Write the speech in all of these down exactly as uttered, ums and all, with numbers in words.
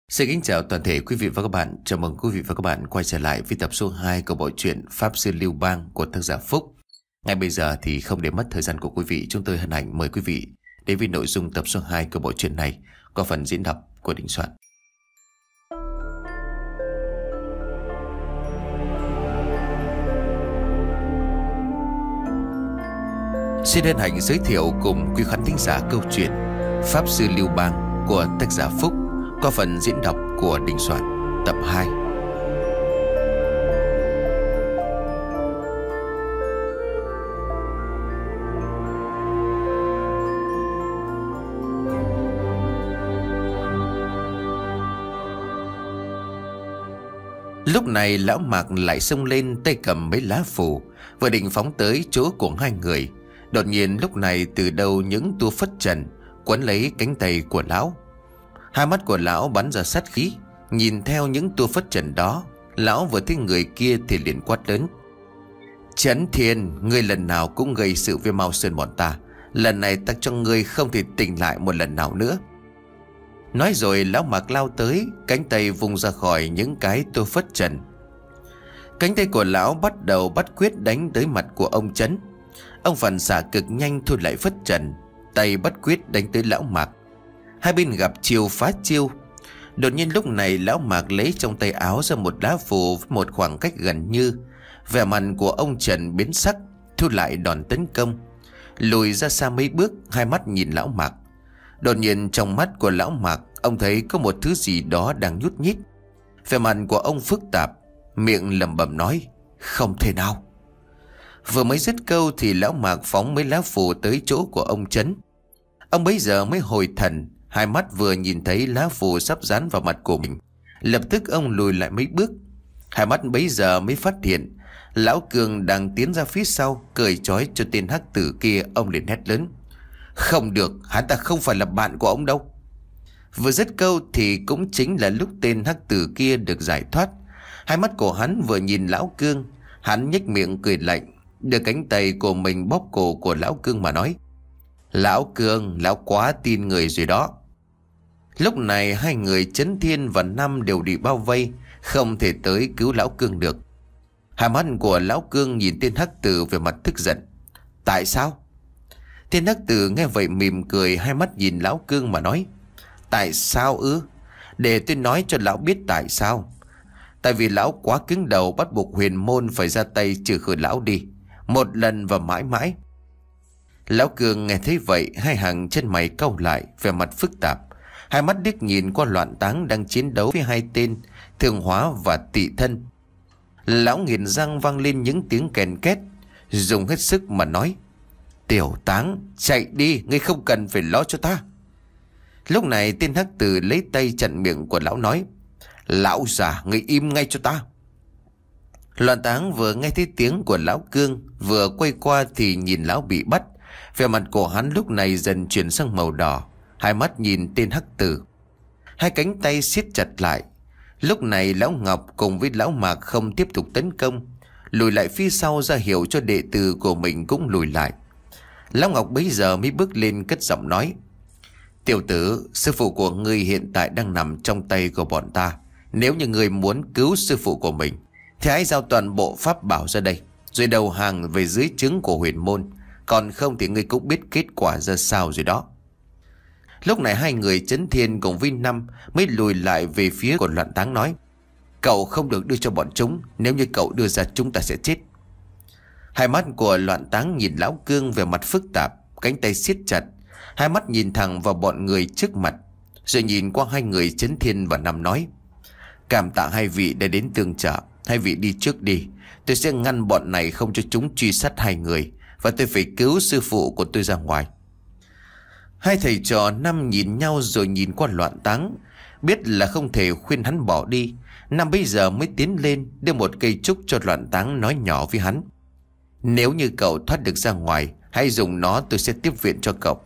Xin kính chào toàn thể quý vị và các bạn. Chào mừng quý vị và các bạn quay trở lại với tập số hai của bộ truyện Pháp Sư Lưu Bang của tác giả Phúc. Ngay bây giờ thì không để mất thời gian của quý vị, chúng tôi hân hạnh mời quý vị đến với nội dung tập số hai của bộ truyện này có phần diễn đọc của Đình Soạn. Xin hân hạnh giới thiệu cùng quý khán thính giả câu chuyện Pháp Sư Lưu Bang của tác giả Phúc có phần diễn đọc của Đình Soạn, tập hai. Lúc này lão Mạc lại xông lên, tay cầm mấy lá phù, vừa định phóng tới chỗ của hai người. Đột nhiên lúc này từ đâu những tua phất trần quấn lấy cánh tay của lão. Hai mắt của lão bắn ra sát khí. Nhìn theo những tua phất trần đó, lão vừa thấy người kia thì liền quát lớn: Trấn Thiên, ngươi lần nào cũng gây sự với Mao Sơn bọn ta. Lần này ta cho ngươi không thể tỉnh lại một lần nào nữa. Nói rồi lão Mạc lao tới, cánh tay vùng ra khỏi những cái tua phất trần. Cánh tay của lão bắt đầu bắt quyết đánh tới mặt của ông Trấn. Ông phản xạ cực nhanh thu lại phất trần, tay bắt quyết đánh tới lão Mạc. Hai bên gặp chiêu phá chiêu. Đột nhiên lúc này lão Mạc lấy trong tay áo ra một lá phù với một khoảng cách gần như. Vẻ mặt của ông Trần biến sắc, thu lại đòn tấn công, lùi ra xa mấy bước, hai mắt nhìn lão Mạc. Đột nhiên trong mắt của lão Mạc, ông thấy có một thứ gì đó đang nhút nhích. Vẻ mặt của ông phức tạp, miệng lẩm bẩm nói: Không thể nào. Vừa mới dứt câu thì lão Mạc phóng mấy lá phù tới chỗ của ông Trấn. Ông bấy giờ mới hồi thần, hai mắt vừa nhìn thấy lá phù sắp dán vào mặt của mình, lập tức ông lùi lại mấy bước. Hai mắt bấy giờ mới phát hiện lão Cường đang tiến ra phía sau, cởi trói cho tên hắc tử kia. Ông liền hét lớn: Không được, hắn ta không phải là bạn của ông đâu. Vừa dứt câu thì cũng chính là lúc tên hắc tử kia được giải thoát. Hai mắt của hắn vừa nhìn lão Cương, hắn nhếch miệng cười lạnh, đưa cánh tay của mình bóp cổ của lão Cương mà nói: Lão Cương, lão quá tin người rồi đó. Lúc này hai người Trấn Thiên và Năm đều bị bao vây, không thể tới cứu lão Cương được. Hai mắt của lão Cương nhìn tên hắc tử về mặt tức giận: Tại sao? Tên hắc tử nghe vậy mỉm cười, hai mắt nhìn lão Cương mà nói: Tại sao ư? Để tôi nói cho lão biết tại sao. Tại vì lão quá cứng đầu, bắt buộc huyền môn phải ra tay trừ khử lão đi, một lần và mãi mãi. Lão Cương nghe thấy vậy, hai hàng chân mày cau lại, vẻ mặt phức tạp. Hai mắt điếc nhìn qua Loạn Táng đang chiến đấu với hai tên Thường Hóa và Tị Thân. Lão nghiến răng vang lên những tiếng kèn két, dùng hết sức mà nói: Tiểu Táng, chạy đi, ngươi không cần phải lo cho ta. Lúc này tên hắc tử lấy tay chặn miệng của lão nói: Lão già, ngươi im ngay cho ta. Loạn Táng vừa nghe thấy tiếng của lão Cương, vừa quay qua thì nhìn lão bị bắt. Vẻ mặt của hắn lúc này dần chuyển sang màu đỏ, hai mắt nhìn tên hắc tử, hai cánh tay siết chặt lại. Lúc này lão Ngọc cùng với lão Mạc không tiếp tục tấn công, lùi lại phía sau ra hiệu cho đệ tử của mình cũng lùi lại. Lão Ngọc bấy giờ mới bước lên cất giọng nói: Tiểu tử, sư phụ của ngươi hiện tại đang nằm trong tay của bọn ta. Nếu như ngươi muốn cứu sư phụ của mình thì hãy giao toàn bộ pháp bảo ra đây, rồi đầu hàng về dưới trướng của huyền môn. Còn không thì ngươi cũng biết kết quả ra sao rồi đó. Lúc này hai người Trấn Thiên cùng với Năm mới lùi lại về phía của Loạn Táng nói: Cậu không được đưa cho bọn chúng, nếu như cậu đưa ra chúng ta sẽ chết. Hai mắt của Loạn Táng nhìn lão Cương về mặt phức tạp, cánh tay siết chặt, hai mắt nhìn thẳng vào bọn người trước mặt, rồi nhìn qua hai người Trấn Thiên và Năm nói: Cảm tạ hai vị đã đến tương trợ, hai vị đi trước đi, tôi sẽ ngăn bọn này không cho chúng truy sát hai người, và tôi phải cứu sư phụ của tôi ra ngoài. Hai thầy trò Năm nhìn nhau rồi nhìn qua Loạn Táng, biết là không thể khuyên hắn bỏ đi. Năm bây giờ mới tiến lên đưa một cây trúc cho Loạn Táng, nói nhỏ với hắn: Nếu như cậu thoát được ra ngoài, hãy dùng nó, tôi sẽ tiếp viện cho cậu.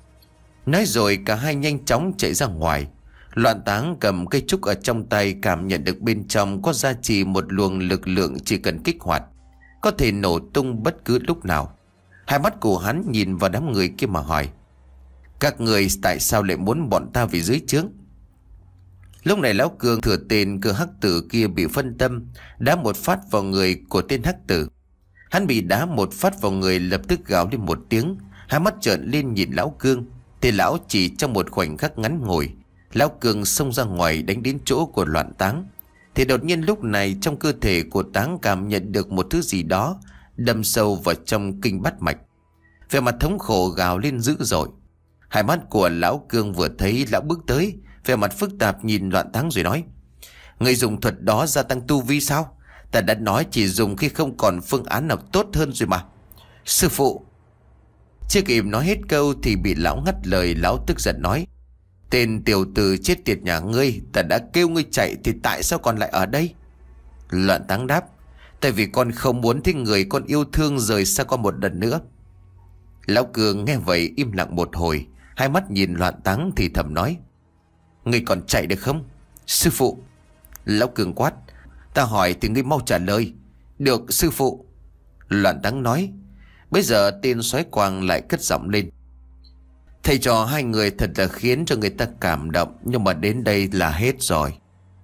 Nói rồi cả hai nhanh chóng chạy ra ngoài. Loạn Táng cầm cây trúc ở trong tay, cảm nhận được bên trong có gia trì một luồng lực lượng chỉ cần kích hoạt có thể nổ tung bất cứ lúc nào. Hai mắt của hắn nhìn vào đám người kia mà hỏi: Các người tại sao lại muốn bọn ta về dưới trướng? Lúc này lão Cương thừa tên cơ hắc tử kia bị phân tâm, đá một phát vào người của tên hắc tử. Hắn bị đá một phát vào người, lập tức gào lên một tiếng, hai mắt trợn lên nhìn lão Cương. Thì lão chỉ trong một khoảnh khắc ngắn ngủi, lão Cương xông ra ngoài đánh đến chỗ của Loạn Táng. Thì đột nhiên lúc này trong cơ thể của Táng cảm nhận được một thứ gì đó đâm sâu vào trong kinh bát mạch. Vẻ mặt thống khổ gào lên dữ dội. Hai mắt của lão Cương vừa thấy lão bước tới, vẻ mặt phức tạp nhìn Loạn Táng rồi nói: người dùng thuật đó gia tăng tu vi sao? Ta đã nói chỉ dùng khi không còn phương án nào tốt hơn rồi mà. Sư phụ. Chưa kịp nói hết câu thì bị lão ngắt lời. Lão tức giận nói: tên tiểu tử chết tiệt nhà ngươi, ta đã kêu ngươi chạy thì tại sao còn lại ở đây? Loạn Táng đáp: tại vì con không muốn thấy người con yêu thương rời xa con một lần nữa. Lão Cương nghe vậy im lặng một hồi, hai mắt nhìn Loạn Táng thì thầm nói: ngươi còn chạy được không? Sư phụ. Lão Cương quát: ta hỏi thì ngươi mau trả lời. Được sư phụ. Loạn Táng nói. Bây giờ tên soái quang lại cất giọng lên: thầy trò hai người thật là khiến cho người ta cảm động, nhưng mà đến đây là hết rồi.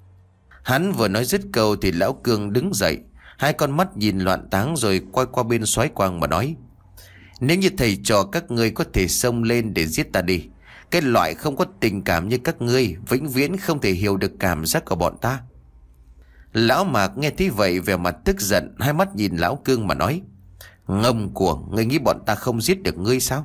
Hắn vừa nói dứt câu thì lão Cương đứng dậy, hai con mắt nhìn Loạn Táng rồi quay qua bên soái quang mà nói: nếu như thầy trò các ngươi có thể xông lên để giết ta đi, cái loại không có tình cảm như các ngươi vĩnh viễn không thể hiểu được cảm giác của bọn ta. Lão Mạc nghe thấy vậy vẻ mặt tức giận, hai mắt nhìn lão Cương mà nói: ngông cuồng, ngươi nghĩ bọn ta không giết được ngươi sao?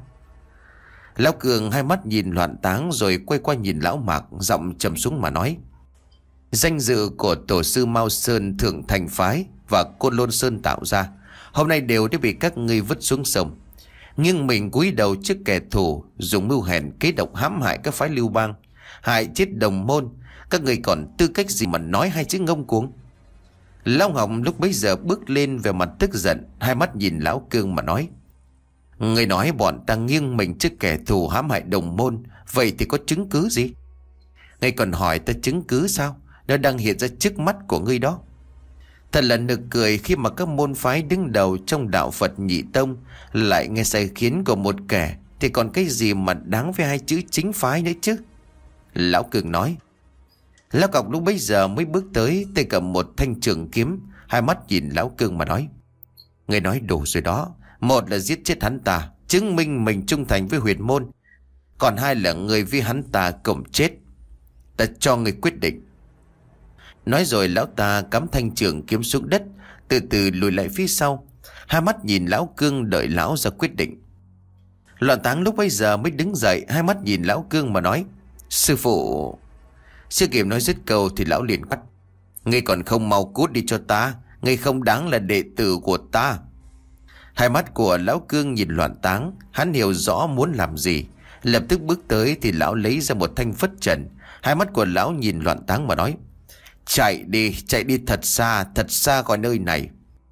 Lão Cương hai mắt nhìn Loạn Táng rồi quay qua nhìn lão Mạc, giọng trầm xuống mà nói: danh dự của tổ sư Mao Sơn Thượng Thành Phái và Côn Lôn Sơn tạo ra hôm nay đều đã bị các ngươi vứt xuống sông. Nhưng mình cúi đầu trước kẻ thù, dùng mưu hèn kế độc hãm hại các phái lưu bang, hại chết đồng môn. Các người còn tư cách gì mà nói hai chữ ngông cuồng? Lão Ngọc lúc bấy giờ bước lên về mặt tức giận, hai mắt nhìn lão Cương mà nói: người nói bọn ta nghiêng mình trước kẻ thù hãm hại đồng môn, vậy thì có chứng cứ gì? Ngươi còn hỏi ta chứng cứ sao? Nó đang hiện ra trước mắt của ngươi đó. Thật là nực cười khi mà các môn phái đứng đầu trong đạo Phật Nhị Tông lại nghe sai khiến của một kẻ, thì còn cái gì mà đáng với hai chữ chính phái nữa chứ? Lão Cương nói. Lão Cọc lúc bấy giờ mới bước tới, tay cầm một thanh trường kiếm, hai mắt nhìn lão Cương mà nói: người nói đủ rồi đó. Một là giết chết hắn ta, chứng minh mình trung thành với huyền môn. Còn hai là người với hắn ta cùng chết. Ta cho người quyết định. Nói rồi lão ta cắm thanh trường kiếm xuống đất, từ từ lùi lại phía sau, hai mắt nhìn lão Cương đợi lão ra quyết định. Loạn Táng lúc bấy giờ mới đứng dậy, hai mắt nhìn lão Cương mà nói: sư phụ. Chưa kịp nói dứt câu thì lão liền quát: ngươi còn không mau cút đi cho ta, ngươi không đáng là đệ tử của ta. Hai mắt của lão Cương nhìn Loạn Táng, hắn hiểu rõ muốn làm gì, lập tức bước tới thì lão lấy ra một thanh phất trần. Hai mắt của lão nhìn Loạn Táng mà nói: chạy đi, chạy đi thật xa, thật xa khỏi nơi này.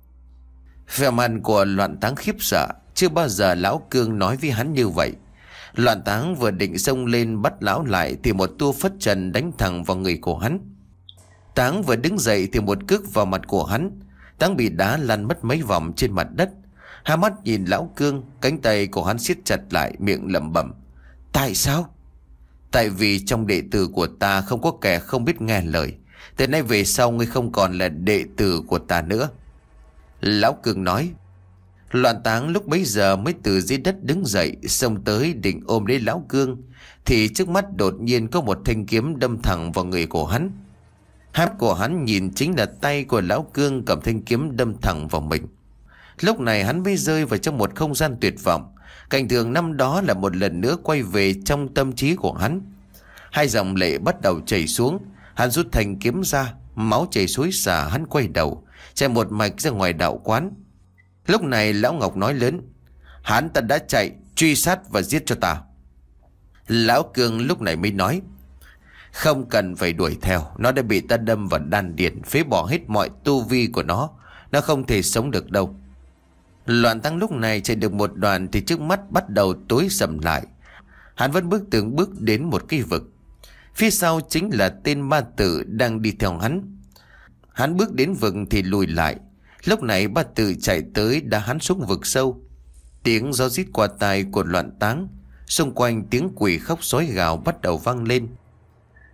Vẻ mặt của Loạn Táng khiếp sợ, chưa bao giờ lão Cương nói với hắn như vậy. Loạn Táng vừa định xông lên bắt lão lại thì một tua phất trần đánh thẳng vào người của hắn. Táng vừa đứng dậy thì một cước vào mặt của hắn. Táng bị đá lăn mất mấy vòng trên mặt đất. Hai mắt nhìn lão Cương, cánh tay của hắn siết chặt lại, miệng lẩm bẩm: tại sao? Tại vì trong đệ tử của ta không có kẻ không biết nghe lời. Từ nay về sau ngươi không còn là đệ tử của ta nữa. Lão Cương nói. Loạn Táng lúc bấy giờ mới từ dưới đất đứng dậy, xông tới định ôm lấy lão Cương, thì trước mắt đột nhiên có một thanh kiếm đâm thẳng vào người của hắn. Hai mắt của hắn nhìn chính là tay của lão Cương cầm thanh kiếm đâm thẳng vào mình. Lúc này hắn mới rơi vào trong một không gian tuyệt vọng. Cảnh tượng năm đó là một lần nữa quay về trong tâm trí của hắn. Hai dòng lệ bắt đầu chảy xuống. Hắn rút thanh kiếm ra, máu chảy xối xả. Hắn quay đầu chạy một mạch ra ngoài đạo quán. Lúc này lão Ngọc nói lớn: hắn ta đã chạy, truy sát và giết cho ta. Lão Cương lúc này mới nói: không cần phải đuổi theo, nó đã bị ta đâm vào đan điền, phế bỏ hết mọi tu vi của nó. Nó không thể sống được đâu. Loạn Táng lúc này chạy được một đoạn thì trước mắt bắt đầu tối sầm lại. Hắn vẫn bước từng bước đến một cái vực. Phía sau chính là tên ma tử đang đi theo hắn. Hắn bước đến vực thì lùi lại. Lúc này ma tử chạy tới đá hắn xuống vực sâu. Tiếng gió rít qua tai của Loạn Táng. Xung quanh tiếng quỷ khóc sói gào bắt đầu vang lên.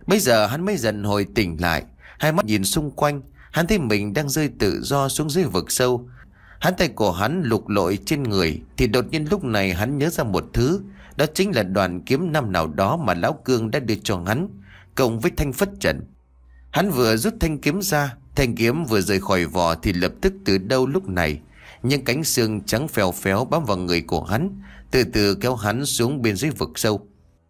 Bây giờ hắn mới dần hồi tỉnh lại. Hai mắt nhìn xung quanh, hắn thấy mình đang rơi tự do xuống dưới vực sâu. Hắn tay cổ hắn lục lội trên người, thì đột nhiên lúc này hắn nhớ ra một thứ. Đó chính là đoàn kiếm năm nào đó mà Lão Cương đã đưa cho hắn, cộng với thanh phất trần. Hắn vừa rút thanh kiếm ra, thanh kiếm vừa rời khỏi vỏ thì lập tức từ đâu lúc này những cánh xương trắng phèo phéo bám vào người của hắn, từ từ kéo hắn xuống bên dưới vực sâu.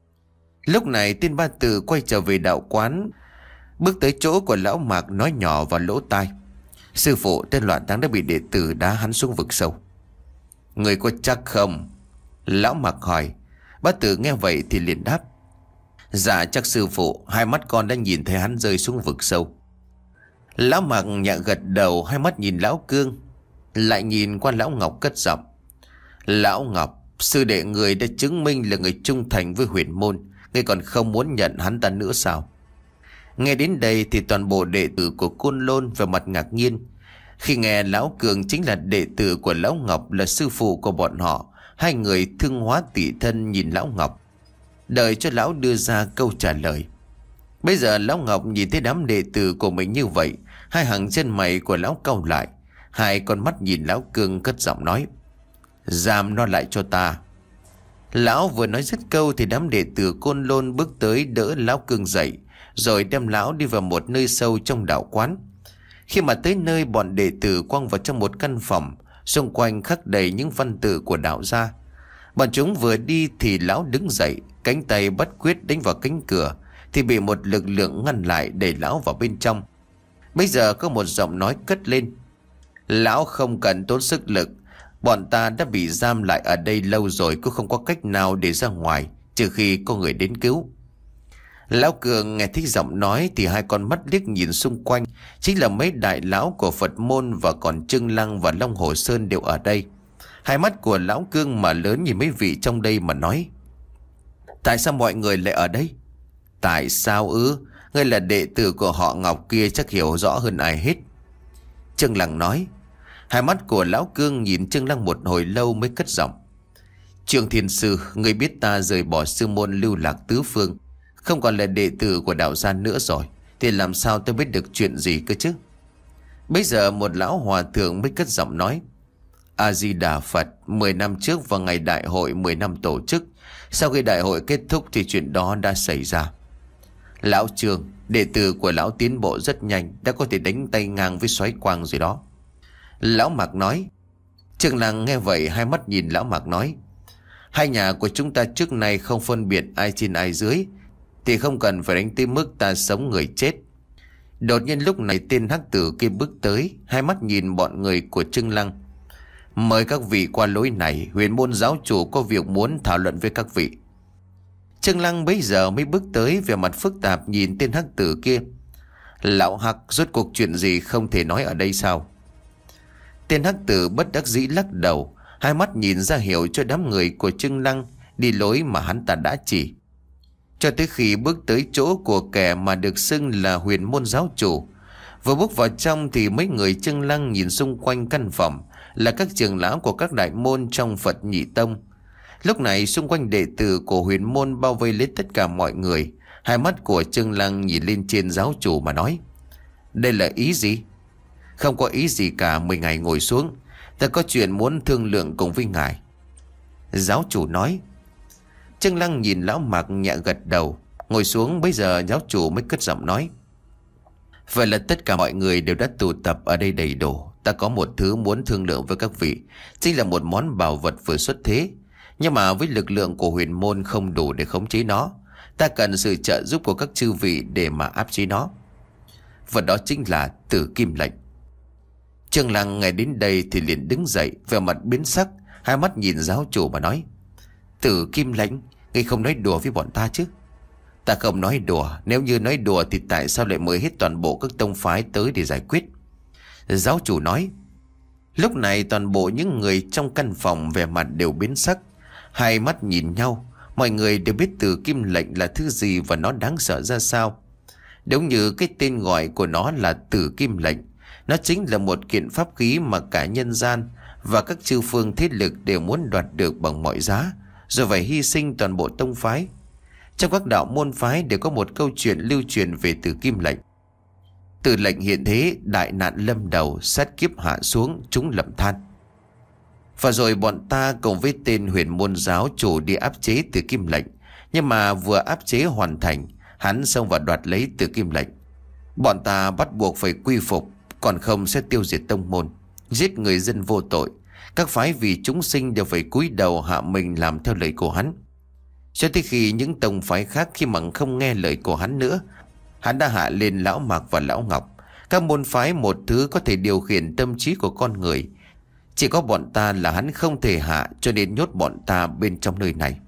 Lúc này tên Ba Tự quay trở về đạo quán, bước tới chỗ của Lão Mạc, nói nhỏ vào lỗ tai: "Sư phụ, tên Loạn Thắng đã bị đệ tử đá hắn xuống vực sâu." "Người có chắc không?" Lão Mạc hỏi. Ba Tự nghe vậy thì liền đáp: "Dạ chắc sư phụ, hai mắt con đã nhìn thấy hắn rơi xuống vực sâu." Lão Mạc nhẹ gật đầu, hai mắt nhìn Lão Cương, lại nhìn qua Lão Ngọc, cất giọng: "Lão Ngọc, sư đệ người đã chứng minh là người trung thành với huyền môn, ngươi còn không muốn nhận hắn ta nữa sao?" Nghe đến đây thì toàn bộ đệ tử của Côn Lôn về mặt ngạc nhiên. Khi nghe Lão Cường chính là đệ tử của Lão Ngọc, là sư phụ của bọn họ, hai người thương hóa tỷ thân nhìn Lão Ngọc, đợi cho Lão đưa ra câu trả lời. Bây giờ Lão Ngọc nhìn thấy đám đệ tử của mình như vậy, hai hàng chân mày của Lão cau lại, hai con mắt nhìn Lão Cương, cất giọng nói: "Giam nó lại cho ta." Lão vừa nói dứt câu thì đám đệ tử Côn Lôn bước tới đỡ Lão Cương dậy, rồi đem Lão đi vào một nơi sâu trong đạo quán. Khi mà tới nơi, bọn đệ tử quăng vào trong một căn phòng, xung quanh khắc đầy những văn tự của đạo gia. Bọn chúng vừa đi thì Lão đứng dậy, cánh tay bắt quyết đánh vào cánh cửa, thì bị một lực lượng ngăn lại, đẩy Lão vào bên trong. Bây giờ có một giọng nói cất lên: "Lão không cần tốn sức lực, bọn ta đã bị giam lại ở đây lâu rồi, cũng không có cách nào để ra ngoài, trừ khi có người đến cứu." Lão Cường nghe thấy giọng nói thì hai con mắt liếc nhìn xung quanh, chính là mấy đại lão của Phật môn, và còn Trương Lăng và Long Hồ Sơn đều ở đây. Hai mắt của Lão Cương mà lớn nhìn mấy vị trong đây mà nói: "Tại sao mọi người lại ở đây?" "Tại sao ư? Ngươi là đệ tử của họ Ngọc kia, chắc hiểu rõ hơn ai hết." Trương Lăng nói. Hai mắt của Lão Cương nhìn Trương Lăng một hồi lâu mới cất giọng: "Trương Thiên Sư, ngươi biết ta rời bỏ sư môn lưu lạc tứ phương, không còn là đệ tử của đạo gia nữa rồi, thì làm sao tôi biết được chuyện gì cơ chứ?" Bây giờ một lão hòa thượng mới cất giọng nói: "A-di-đà Phật, mười năm trước vào ngày đại hội mười năm tổ chức, sau khi đại hội kết thúc thì chuyện đó đã xảy ra. Lão Trương, đệ tử của lão tiến bộ rất nhanh, đã có thể đánh tay ngang với Soái Quang rồi đó." Lão Mạc nói. Trương Lăng nghe vậy hai mắt nhìn Lão Mạc nói: "Hai nhà của chúng ta trước nay không phân biệt ai trên ai dưới, thì không cần phải đánh tới mức ta sống người chết." Đột nhiên lúc này tên hắc tử kia bước tới, hai mắt nhìn bọn người của Trương Lăng: "Mời các vị qua lối này, huyền môn giáo chủ có việc muốn thảo luận với các vị." Trương Lăng bấy giờ mới bước tới, vẻ mặt phức tạp nhìn tên hắc tử kia: "Lão Hắc, rốt cuộc chuyện gì không thể nói ở đây sao?" Tên hắc tử bất đắc dĩ lắc đầu, hai mắt nhìn ra hiệu cho đám người của Trương Lăng đi lối mà hắn ta đã chỉ. Cho tới khi bước tới chỗ của kẻ mà được xưng là huyền môn giáo chủ, vừa bước vào trong thì mấy người Trương Lăng nhìn xung quanh căn phòng là các trưởng lão của các đại môn trong Phật Nhị Tông. Lúc này xung quanh đệ tử của huyền môn bao vây lấy tất cả mọi người. Hai mắt của Trương Lăng nhìn lên trên giáo chủ mà nói: "Đây là ý gì?" "Không có ý gì cả, mười ngày ngồi xuống, ta có chuyện muốn thương lượng cùng với ngài." Giáo chủ nói. Trương Lăng nhìn Lão Mạc nhẹ gật đầu. Ngồi xuống. Bây giờ giáo chủ mới cất giọng nói: "Vậy là tất cả mọi người đều đã tụ tập ở đây đầy đủ. Ta có một thứ muốn thương lượng với các vị, chính là một món bảo vật vừa xuất thế, nhưng mà với lực lượng của huyền môn không đủ để khống chế nó. Ta cần sự trợ giúp của các chư vị để mà áp chế nó. Vật đó chính là Tử Kim Lệnh." Trương Lăng nghe đến đây thì liền đứng dậy, vẻ mặt biến sắc, hai mắt nhìn giáo chủ mà nói: "Tử Kim Lệnh? Ngươi không nói đùa với bọn ta chứ?" "Ta không nói đùa, nếu như nói đùa thì tại sao lại mời hết toàn bộ các tông phái tới để giải quyết?" Giáo chủ nói. Lúc này toàn bộ những người trong căn phòng vẻ mặt đều biến sắc, hai mắt nhìn nhau. Mọi người đều biết Tử Kim Lệnh là thứ gì và nó đáng sợ ra sao. Đúng như cái tên gọi của nó là Tử Kim Lệnh, nó chính là một kiện pháp khí mà cả nhân gian và các chư phương thế lực đều muốn đoạt được bằng mọi giá, rồi phải hy sinh toàn bộ tông phái. Trong các đạo môn phái đều có một câu chuyện lưu truyền về Tử Kim Lệnh. Tử lệnh hiện thế, đại nạn lâm đầu, sát kiếp hạ xuống, chúng lầm than. Và rồi bọn ta cùng với tên huyền môn giáo chủ đi áp chế Tử Kim Lệnh. Nhưng mà vừa áp chế hoàn thành, hắn xông vào đoạt lấy Tử Kim Lệnh. Bọn ta bắt buộc phải quy phục, còn không sẽ tiêu diệt tông môn, giết người dân vô tội. Các phái vì chúng sinh đều phải cúi đầu hạ mình làm theo lời của hắn. Cho tới khi những tông phái khác khi mà không nghe lời của hắn nữa, hắn đã hạ lên Lão Mạc và Lão Ngọc. Các môn phái một thứ có thể điều khiển tâm trí của con người, chỉ có bọn ta là hắn không thể hạ, cho nên nhốt bọn ta bên trong nơi này.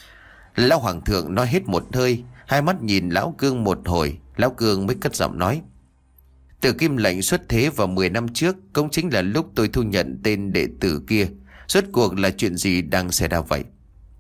Lão Hoàng thượng nói hết một hơi, hai mắt nhìn Lão Cương một hồi, Lão Cương mới cất giọng nói: Tử Kim Lệnh xuất thế vào mười năm trước, cũng chính là lúc tôi thu nhận tên đệ tử kia. Rốt cuộc là chuyện gì đang xảy ra vậy?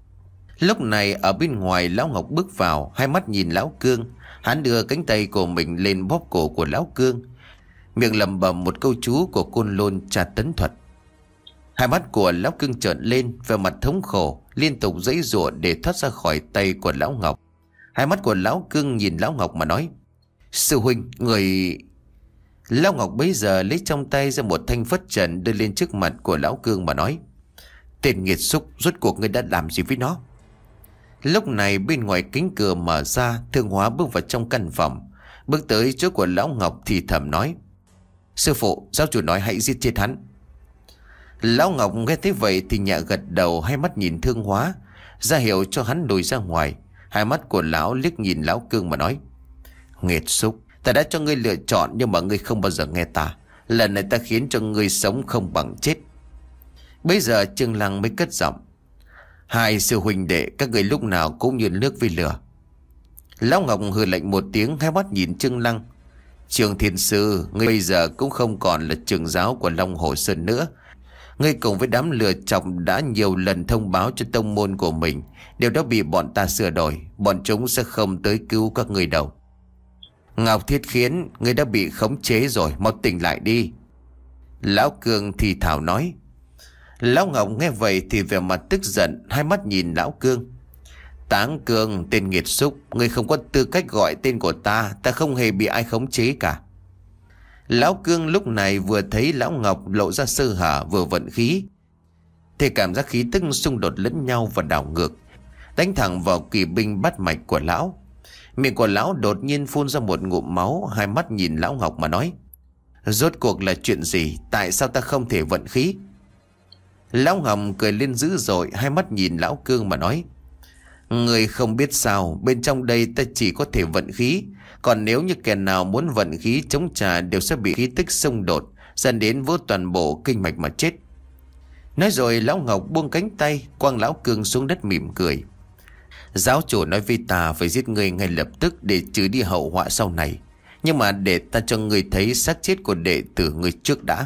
Lúc này ở bên ngoài, Lão Ngọc bước vào, hai mắt nhìn Lão Cương. Hắn đưa cánh tay của mình lên bóp cổ của Lão Cương, miệng lẩm bẩm một câu chú của Côn Lôn Tra Tấn Thuật. Hai mắt của Lão Cương trợn lên, vẻ mặt thống khổ, liên tục giãy giụa để thoát ra khỏi tay của Lão Ngọc. Hai mắt của Lão Cương nhìn Lão Ngọc mà nói: Sư huynh, người... Lão Ngọc bấy giờ lấy trong tay ra một thanh phất trần đưa lên trước mặt của Lão Cương mà nói: Tên nghiệt xúc, rốt cuộc ngươi đã làm gì với nó? Lúc này bên ngoài cánh cửa mở ra, Thương Hóa bước vào trong căn phòng, bước tới chỗ của Lão Ngọc thì thầm nói: Sư phụ, giáo chủ nói hãy giết chết hắn. Lão Ngọc nghe thấy vậy thì nhẹ gật đầu, hai mắt nhìn Thương Hóa, ra hiệu cho hắn lùi ra ngoài. Hai mắt của lão liếc nhìn Lão Cương mà nói: Nghiệt xúc, ta đã cho ngươi lựa chọn nhưng mà ngươi không bao giờ nghe ta. Lần này ta khiến cho ngươi sống không bằng chết. Bây giờ Trương Lăng mới cất giọng: Hai sư huynh đệ các người lúc nào cũng như nước với lửa. Lão Ngọc hừ lạnh một tiếng, hai mắt nhìn Trương Lăng: Trương Thiên Sư, ngươi bây giờ cũng không còn là trưởng giáo của Long Hồ Sơn nữa. Ngươi cùng với đám lừa chọc đã nhiều lần thông báo cho tông môn của mình, đều đã bị bọn ta sửa đổi. Bọn chúng sẽ không tới cứu các ngươi đâu. Ngọc Thiết Khiến, ngươi đã bị khống chế rồi, mau tỉnh lại đi. Lão Cương thì thào nói. Lão Ngọc nghe vậy thì vẻ mặt tức giận, hai mắt nhìn Lão Cương: Táng Cương, tên nghiệt xúc, ngươi không có tư cách gọi tên của ta. Ta không hề bị ai khống chế cả. Lão Cương lúc này vừa thấy Lão Ngọc lộ ra sơ hở, vừa vận khí, thì cảm giác khí tức xung đột lẫn nhau và đảo ngược, đánh thẳng vào kỳ binh bát mạch của lão. Miệng của lão đột nhiên phun ra một ngụm máu, hai mắt nhìn Lão Ngọc mà nói: Rốt cuộc là chuyện gì? Tại sao ta không thể vận khí? Lão Ngọc cười lên dữ dội, hai mắt nhìn Lão Cương mà nói: Người không biết sao, bên trong đây ta chỉ có thể vận khí. Còn nếu như kẻ nào muốn vận khí chống trả đều sẽ bị khí tức xung đột, dẫn đến vỡ toàn bộ kinh mạch mà chết. Nói rồi Lão Ngọc buông cánh tay, quăng Lão Cương xuống đất mỉm cười: Giáo chủ nói với ta phải giết ngươi ngay lập tức để trừ đi hậu họa sau này. Nhưng mà để ta cho ngươi thấy xác chết của đệ tử ngươi trước đã.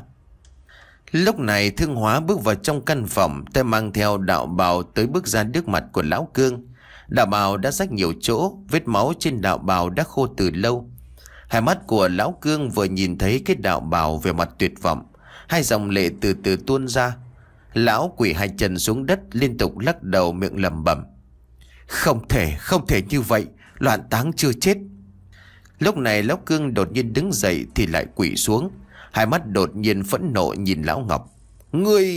Lúc này Thương Hóa bước vào trong căn phòng, tay mang theo đạo bào tới bước ra trước mặt của Lão Cương. Đạo bào đã rách nhiều chỗ, vết máu trên đạo bào đã khô từ lâu. Hai mắt của Lão Cương vừa nhìn thấy cái đạo bào về mặt tuyệt vọng, hai dòng lệ từ từ tuôn ra. Lão quỳ hai chân xuống đất, liên tục lắc đầu, miệng lẩm bẩm: Không thể, không thể như vậy, Loạn Táng chưa chết. Lúc này Lão Cương đột nhiên đứng dậy thì lại quỳ xuống, hai mắt đột nhiên phẫn nộ nhìn Lão Ngọc: Ngươi...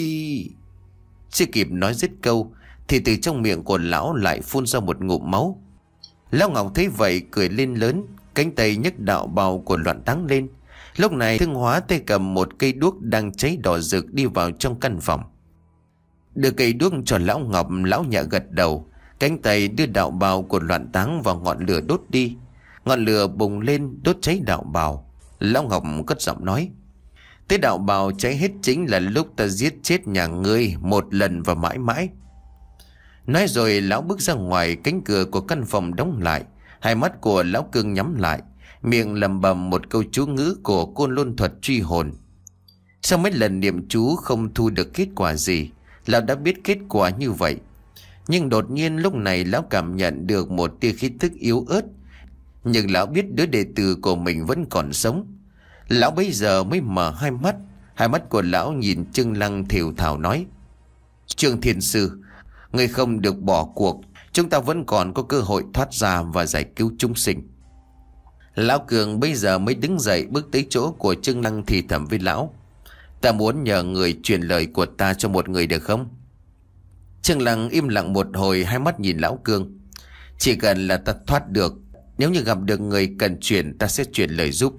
Chưa kịp nói dứt câu thì từ trong miệng của lão lại phun ra một ngụm máu. Lão Ngọc thấy vậy cười lên lớn, cánh tay nhấc đạo bào của Loạn Táng lên. Lúc này Thương Hóa tay cầm một cây đuốc đang cháy đỏ rực đi vào trong căn phòng, đưa cây đuốc cho Lão Ngọc. Lão nhẹ gật đầu, cánh tay đưa đạo bào của Loạn Táng vào ngọn lửa đốt đi. Ngọn lửa bùng lên đốt cháy đạo bào. Lão Ngọc cất giọng nói: Thế đạo bào cháy hết chính là lúc ta giết chết nhà ngươi một lần và mãi mãi. Nói rồi lão bước ra ngoài, cánh cửa của căn phòng đóng lại. Hai mắt của Lão Cương nhắm lại, miệng lẩm bẩm một câu chú ngữ của Côn Lôn Thuật truy hồn. Sau mấy lần niệm chú không thu được kết quả gì, lão đã biết kết quả như vậy. Nhưng đột nhiên lúc này lão cảm nhận được một tia khí tức yếu ớt. Nhưng lão biết đứa đệ tử của mình vẫn còn sống. Lão bây giờ mới mở hai mắt. Hai mắt của lão nhìn Trương Lăng thều thào nói: Trương Thiên Sư, ngươi không được bỏ cuộc. chúng ta vẫn còn có cơ hội thoát ra và giải cứu chúng sinh. Lão Cường bây giờ mới đứng dậy bước tới chỗ của Trương Lăng thì thầm với lão: Ta muốn nhờ người truyền lời của ta cho một người được không? Trương Lăng im lặng một hồi, hai mắt nhìn lão Cường. Chỉ cần là ta thoát được, nếu như gặp được người cần truyền, ta sẽ truyền lời giúp.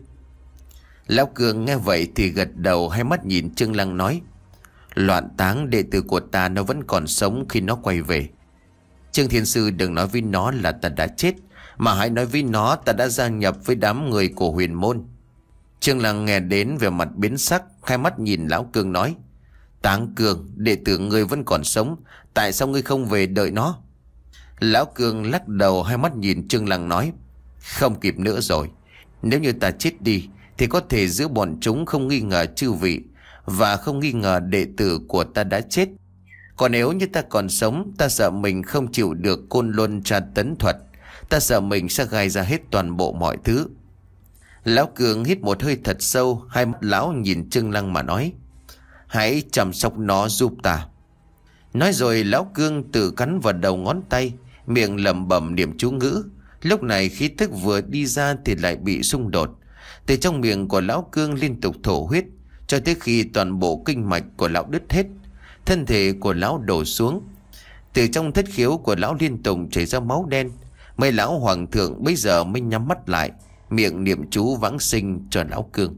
Lão Cường nghe vậy thì gật đầu, hai mắt nhìn Trương Lăng nói: Loạn Táng đệ tử của ta nó vẫn còn sống khi nó quay về. Trương Thiên Sư đừng nói với nó là ta đã chết, mà hãy nói với nó ta đã gia nhập với đám người của huyền môn. Trương Lăng nghe đến về mặt biến sắc, hai mắt nhìn lão Cường nói: Táng Cường, đệ tử ngươi vẫn còn sống, tại sao ngươi không về đợi nó? Lão Cường lắc đầu, hai mắt nhìn Trương Lăng nói: Không kịp nữa rồi. Nếu như ta chết đi thì có thể giữa bọn chúng không nghi ngờ chư vị, và không nghi ngờ đệ tử của ta đã chết. Còn nếu như ta còn sống, ta sợ mình không chịu được Côn Luân tra tấn thuật. Ta sợ mình sẽ gây ra hết toàn bộ mọi thứ. Lão Cường hít một hơi thật sâu, hai mắt lão nhìn Trương Lăng mà nói: Hãy chăm sóc nó giúp ta. Nói rồi lão Cường tự cắn vào đầu ngón tay, miệng lẩm bẩm niệm chú ngữ. Lúc này khí tức vừa đi ra thì lại bị xung đột. Từ trong miệng của lão Cường liên tục thổ huyết, cho tới khi toàn bộ kinh mạch của lão đứt hết, thân thể của lão đổ xuống. Từ trong thất khiếu của lão liên tục chảy ra máu đen. Mấy lão hoàng thượng bây giờ mới nhắm mắt lại, miệng niệm chú vãng sinh cho lão Cường.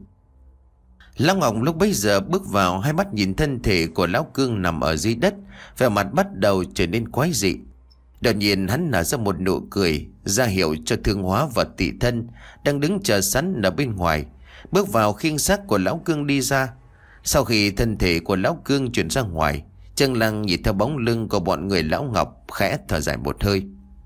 Lão Ngọc lúc bấy giờ bước vào, hai mắt nhìn thân thể của lão Cường nằm ở dưới đất, vẻ mặt bắt đầu trở nên quái dị. Đột nhiên hắn nở ra một nụ cười, ra hiệu cho Thương Hóa và Tị Thân đang đứng chờ sẵn ở bên ngoài bước vào khiêng xác của lão Cường đi ra. Sau khi thân thể của lão Cường chuyển ra ngoài, Trương Lăng nhìn theo bóng lưng của bọn người lão Ngọc, khẽ thở dài một hơi.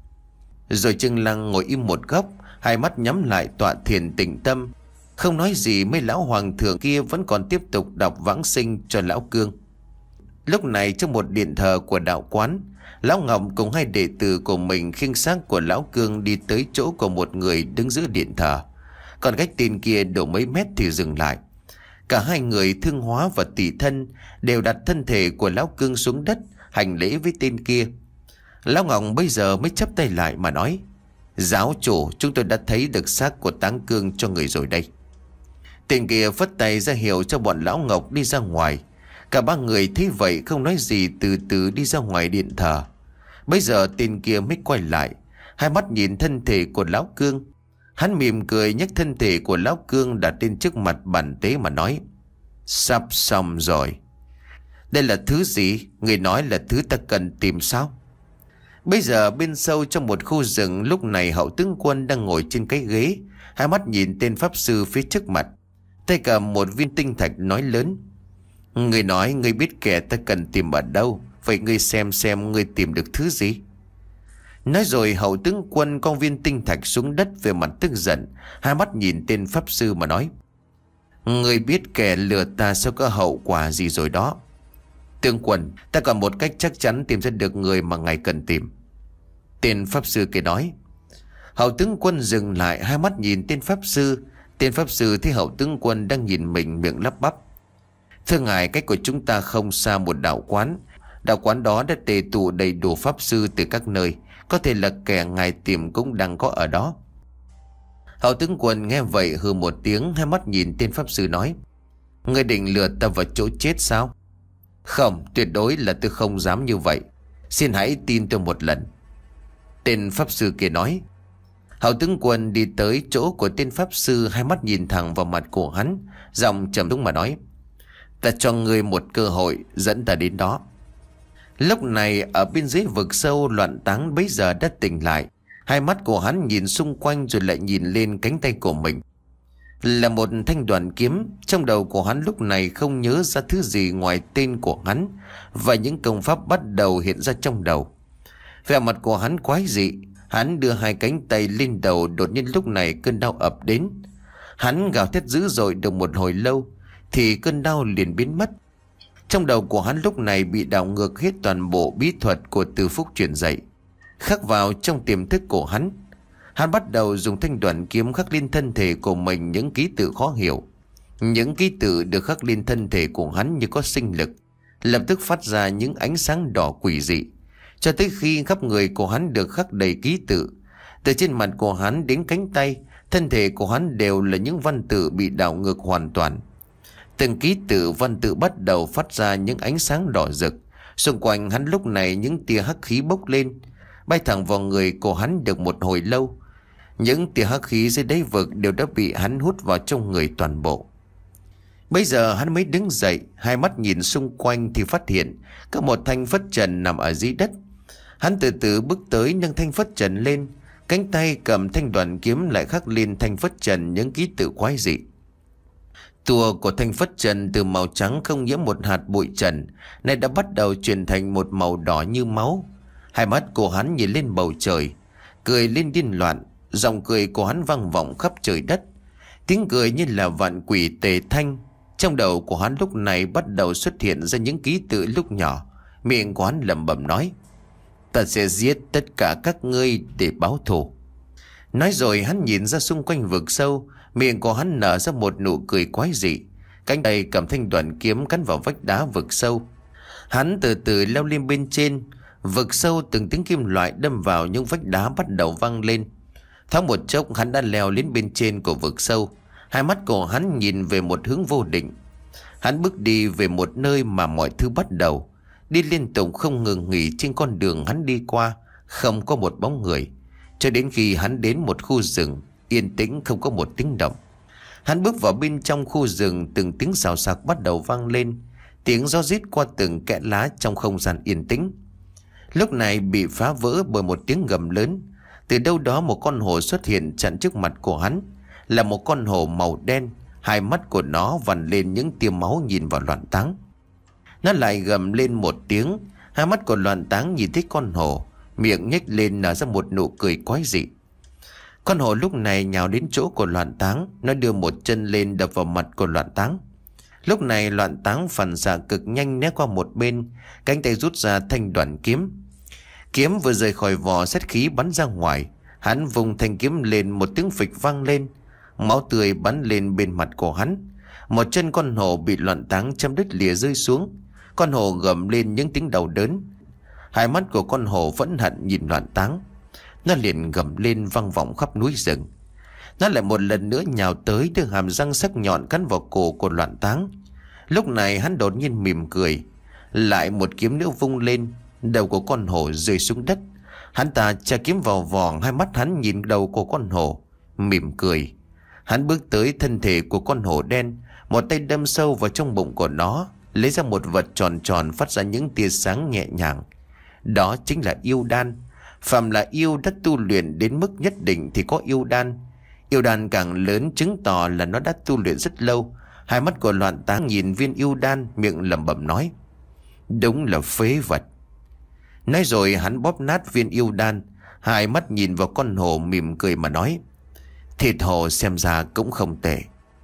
Rồi Trương Lăng ngồi im một góc, hai mắt nhắm lại tọa thiền tĩnh tâm, không nói gì. Mấy lão hoàng thượng kia vẫn còn tiếp tục đọc vãng sinh cho lão Cường. Lúc này trong một điện thờ của đạo quán, lão Ngọc cùng hai đệ tử của mình khiêng xác của lão Cường đi tới chỗ của một người đứng giữa điện thờ. Còn cách tên kia đổ mấy mét thì dừng lại. Cả hai người Thương Hóa và Tị Thân đều đặt thân thể của lão Cường xuống đất, hành lễ với tên kia. Lão Ngọc bây giờ mới chắp tay lại mà nói: Giáo chủ, chúng tôi đã thấy được xác của Táng Cường cho người rồi đây. Tên kia phất tay ra hiệu cho bọn lão Ngọc đi ra ngoài. Cả ba người thấy vậy không nói gì, từ từ đi ra ngoài điện thờ. Bây giờ tên kia mới quay lại, hai mắt nhìn thân thể của lão Cường. Hắn mỉm cười nhấc thân thể của lão Cường đặt lên trước mặt bàn tế mà nói: Sắp xong rồi. Đây là thứ gì? Người nói là thứ ta cần tìm sao? Bây giờ bên sâu trong một khu rừng, lúc này Hậu tướng quân đang ngồi trên cái ghế, hai mắt nhìn tên pháp sư phía trước mặt, tay cầm một viên tinh thạch nói lớn: Người nói người biết kẻ ta cần tìm ở đâu, vậy ngươi xem xem ngươi tìm được thứ gì. Nói rồi Hậu tướng quân con viên tinh thạch xuống đất, về mặt tức giận, hai mắt nhìn tên pháp sư mà nói: Ngươi biết kẻ lừa ta sẽ có hậu quả gì rồi đó. Tướng quân, ta còn một cách chắc chắn tìm ra được người mà ngài cần tìm. Tên pháp sư kia nói. Hậu tướng quân dừng lại, hai mắt nhìn tên pháp sư. Tên pháp sư thấy hậu tướng quân đang nhìn mình, miệng lắp bắp: Thưa ngài, cách của chúng ta không xa một đạo quán. Đạo quán đó đã tề tụ đầy đủ pháp sư từ các nơi, có thể là kẻ ngài tìm cũng đang có ở đó. Hậu tướng quân nghe vậy hừ một tiếng, hai mắt nhìn tên pháp sư nói: Ngươi định lừa ta vào chỗ chết sao? Không, tuyệt đối là tôi không dám như vậy. Xin hãy tin tôi một lần. Tên pháp sư kia nói. Hậu tướng quân đi tới chỗ của tên pháp sư, hai mắt nhìn thẳng vào mặt của hắn, giọng trầm đúng mà nói: Ta cho ngươi một cơ hội, dẫn ta đến đó. Lúc này ở bên dưới vực sâu, Loạn Táng bấy giờ đã tỉnh lại. Hai mắt của hắn nhìn xung quanh rồi lại nhìn lên cánh tay của mình. Là một thanh đoàn kiếm. Trong đầu của hắn lúc này không nhớ ra thứ gì ngoài tên của hắn, và những công pháp bắt đầu hiện ra trong đầu. Vẻ mặt của hắn quái dị. Hắn đưa hai cánh tay lên đầu, đột nhiên lúc này cơn đau ập đến. Hắn gào thét dữ dội được một hồi lâu thì cơn đau liền biến mất. Trong đầu của hắn lúc này bị đảo ngược hết toàn bộ bí thuật của Từ Phúc truyền dạy, khắc vào trong tiềm thức của hắn. Hắn bắt đầu dùng thanh đoàn kiếm khắc lên thân thể của mình những ký tự khó hiểu. Những ký tự được khắc lên thân thể của hắn như có sinh lực, lập tức phát ra những ánh sáng đỏ quỷ dị. cho tới khi khắp người của hắn được khắc đầy ký tự. Từ trên mặt của hắn đến cánh tay, thân thể của hắn đều là những văn tự bị đảo ngược hoàn toàn. Từng ký tự văn tự bắt đầu phát ra những ánh sáng đỏ rực. Xung quanh hắn lúc này những tia hắc khí bốc lên, bay thẳng vào người của hắn được một hồi lâu. Những tia hắc khí dưới đáy vực đều đã bị hắn hút vào trong người toàn bộ. Bây giờ hắn mới đứng dậy, hai mắt nhìn xung quanh thì phát hiện có một thanh phất trần nằm ở dưới đất. Hắn từ từ bước tới nâng thanh phất trần lên, cánh tay cầm thanh đoàn kiếm lại khắc lên thanh phất trần những ký tự quái dị. Tua của thanh phất trần từ màu trắng không nhiễm một hạt bụi trần nay đã bắt đầu chuyển thành một màu đỏ như máu. Hai mắt của hắn nhìn lên bầu trời, cười lên điên loạn. Giọng cười của hắn vang vọng khắp trời đất, tiếng cười như là vạn quỷ tề thanh. Trong đầu của hắn lúc này bắt đầu xuất hiện ra những ký tự lúc nhỏ. Miệng của hắn lẩm bẩm nói: "Ta sẽ giết tất cả các ngươi để báo thù." Nói rồi hắn nhìn ra xung quanh vực sâu, miệng của hắn nở ra một nụ cười quái dị. Cánh tay cầm thanh đoàn kiếm cắn vào vách đá vực sâu. Hắn từ từ leo lên bên trên vực sâu, từng tiếng kim loại đâm vào những vách đá bắt đầu vang lên. Thoáng một chốc hắn đã leo lên bên trên của vực sâu. Hai mắt của hắn nhìn về một hướng vô định. Hắn bước đi về một nơi mà mọi thứ bắt đầu. Đi liên tục không ngừng nghỉ trên con đường hắn đi qua, không có một bóng người. Cho đến khi hắn đến một khu rừng yên tĩnh không có một tiếng động. Hắn bước vào bên trong khu rừng, từng tiếng xào xạc bắt đầu vang lên. Tiếng gió rít qua từng kẽ lá trong không gian yên tĩnh. Lúc này bị phá vỡ bởi một tiếng gầm lớn. Từ đâu đó một con hổ xuất hiện chặn trước mặt của hắn. Là một con hổ màu đen, hai mắt của nó vằn lên những tia máu nhìn vào Loạn Táng. Nó lại gầm lên một tiếng. Hai mắt của Loạn Táng nhìn thấy con hổ, miệng nhếch lên nở ra một nụ cười quái dị. Con hổ lúc này nhào đến chỗ của Loạn Táng. Nó đưa một chân lên đập vào mặt của Loạn Táng. Lúc này Loạn Táng phản xạ cực nhanh né qua một bên, cánh tay rút ra thanh đoàn kiếm. Kiếm vừa rời khỏi vỏ, sát khí bắn ra ngoài. Hắn vùng thanh kiếm lên, một tiếng phịch vang lên, máu tươi bắn lên bên mặt của hắn. Một chân con hổ bị Loạn Táng chém đứt lìa rơi xuống. Con hổ gầm lên những tiếng đau đớn. Hai mắt của con hổ phẫn hận nhìn Loạn Táng. Nó liền gầm lên vang vọng khắp núi rừng. Nó lại một lần nữa nhào tới, đưa hàm răng sắc nhọn cắn vào cổ của Loạn Táng. Lúc này hắn đột nhiên mỉm cười, lại một kiếm nữa vung lên. Đầu của con hổ rơi xuống đất. Hắn ta tra kiếm vào vỏ, hai mắt hắn nhìn đầu của con hổ, mỉm cười. Hắn bước tới thân thể của con hổ đen, một tay đâm sâu vào trong bụng của nó, lấy ra một vật tròn tròn phát ra những tia sáng nhẹ nhàng. Đó chính là yêu đan. Phạm là yêu đã tu luyện đến mức nhất định thì có yêu đan. Yêu đan càng lớn chứng tỏ là nó đã tu luyện rất lâu. Hai mắt của Loạn Táng nhìn viên yêu đan, miệng lẩm bẩm nói: "Đúng là phế vật." Nói rồi hắn bóp nát viên yêu đan, hai mắt nhìn vào con hổ mỉm cười mà nói: "Thịt hổ xem ra cũng không tệ."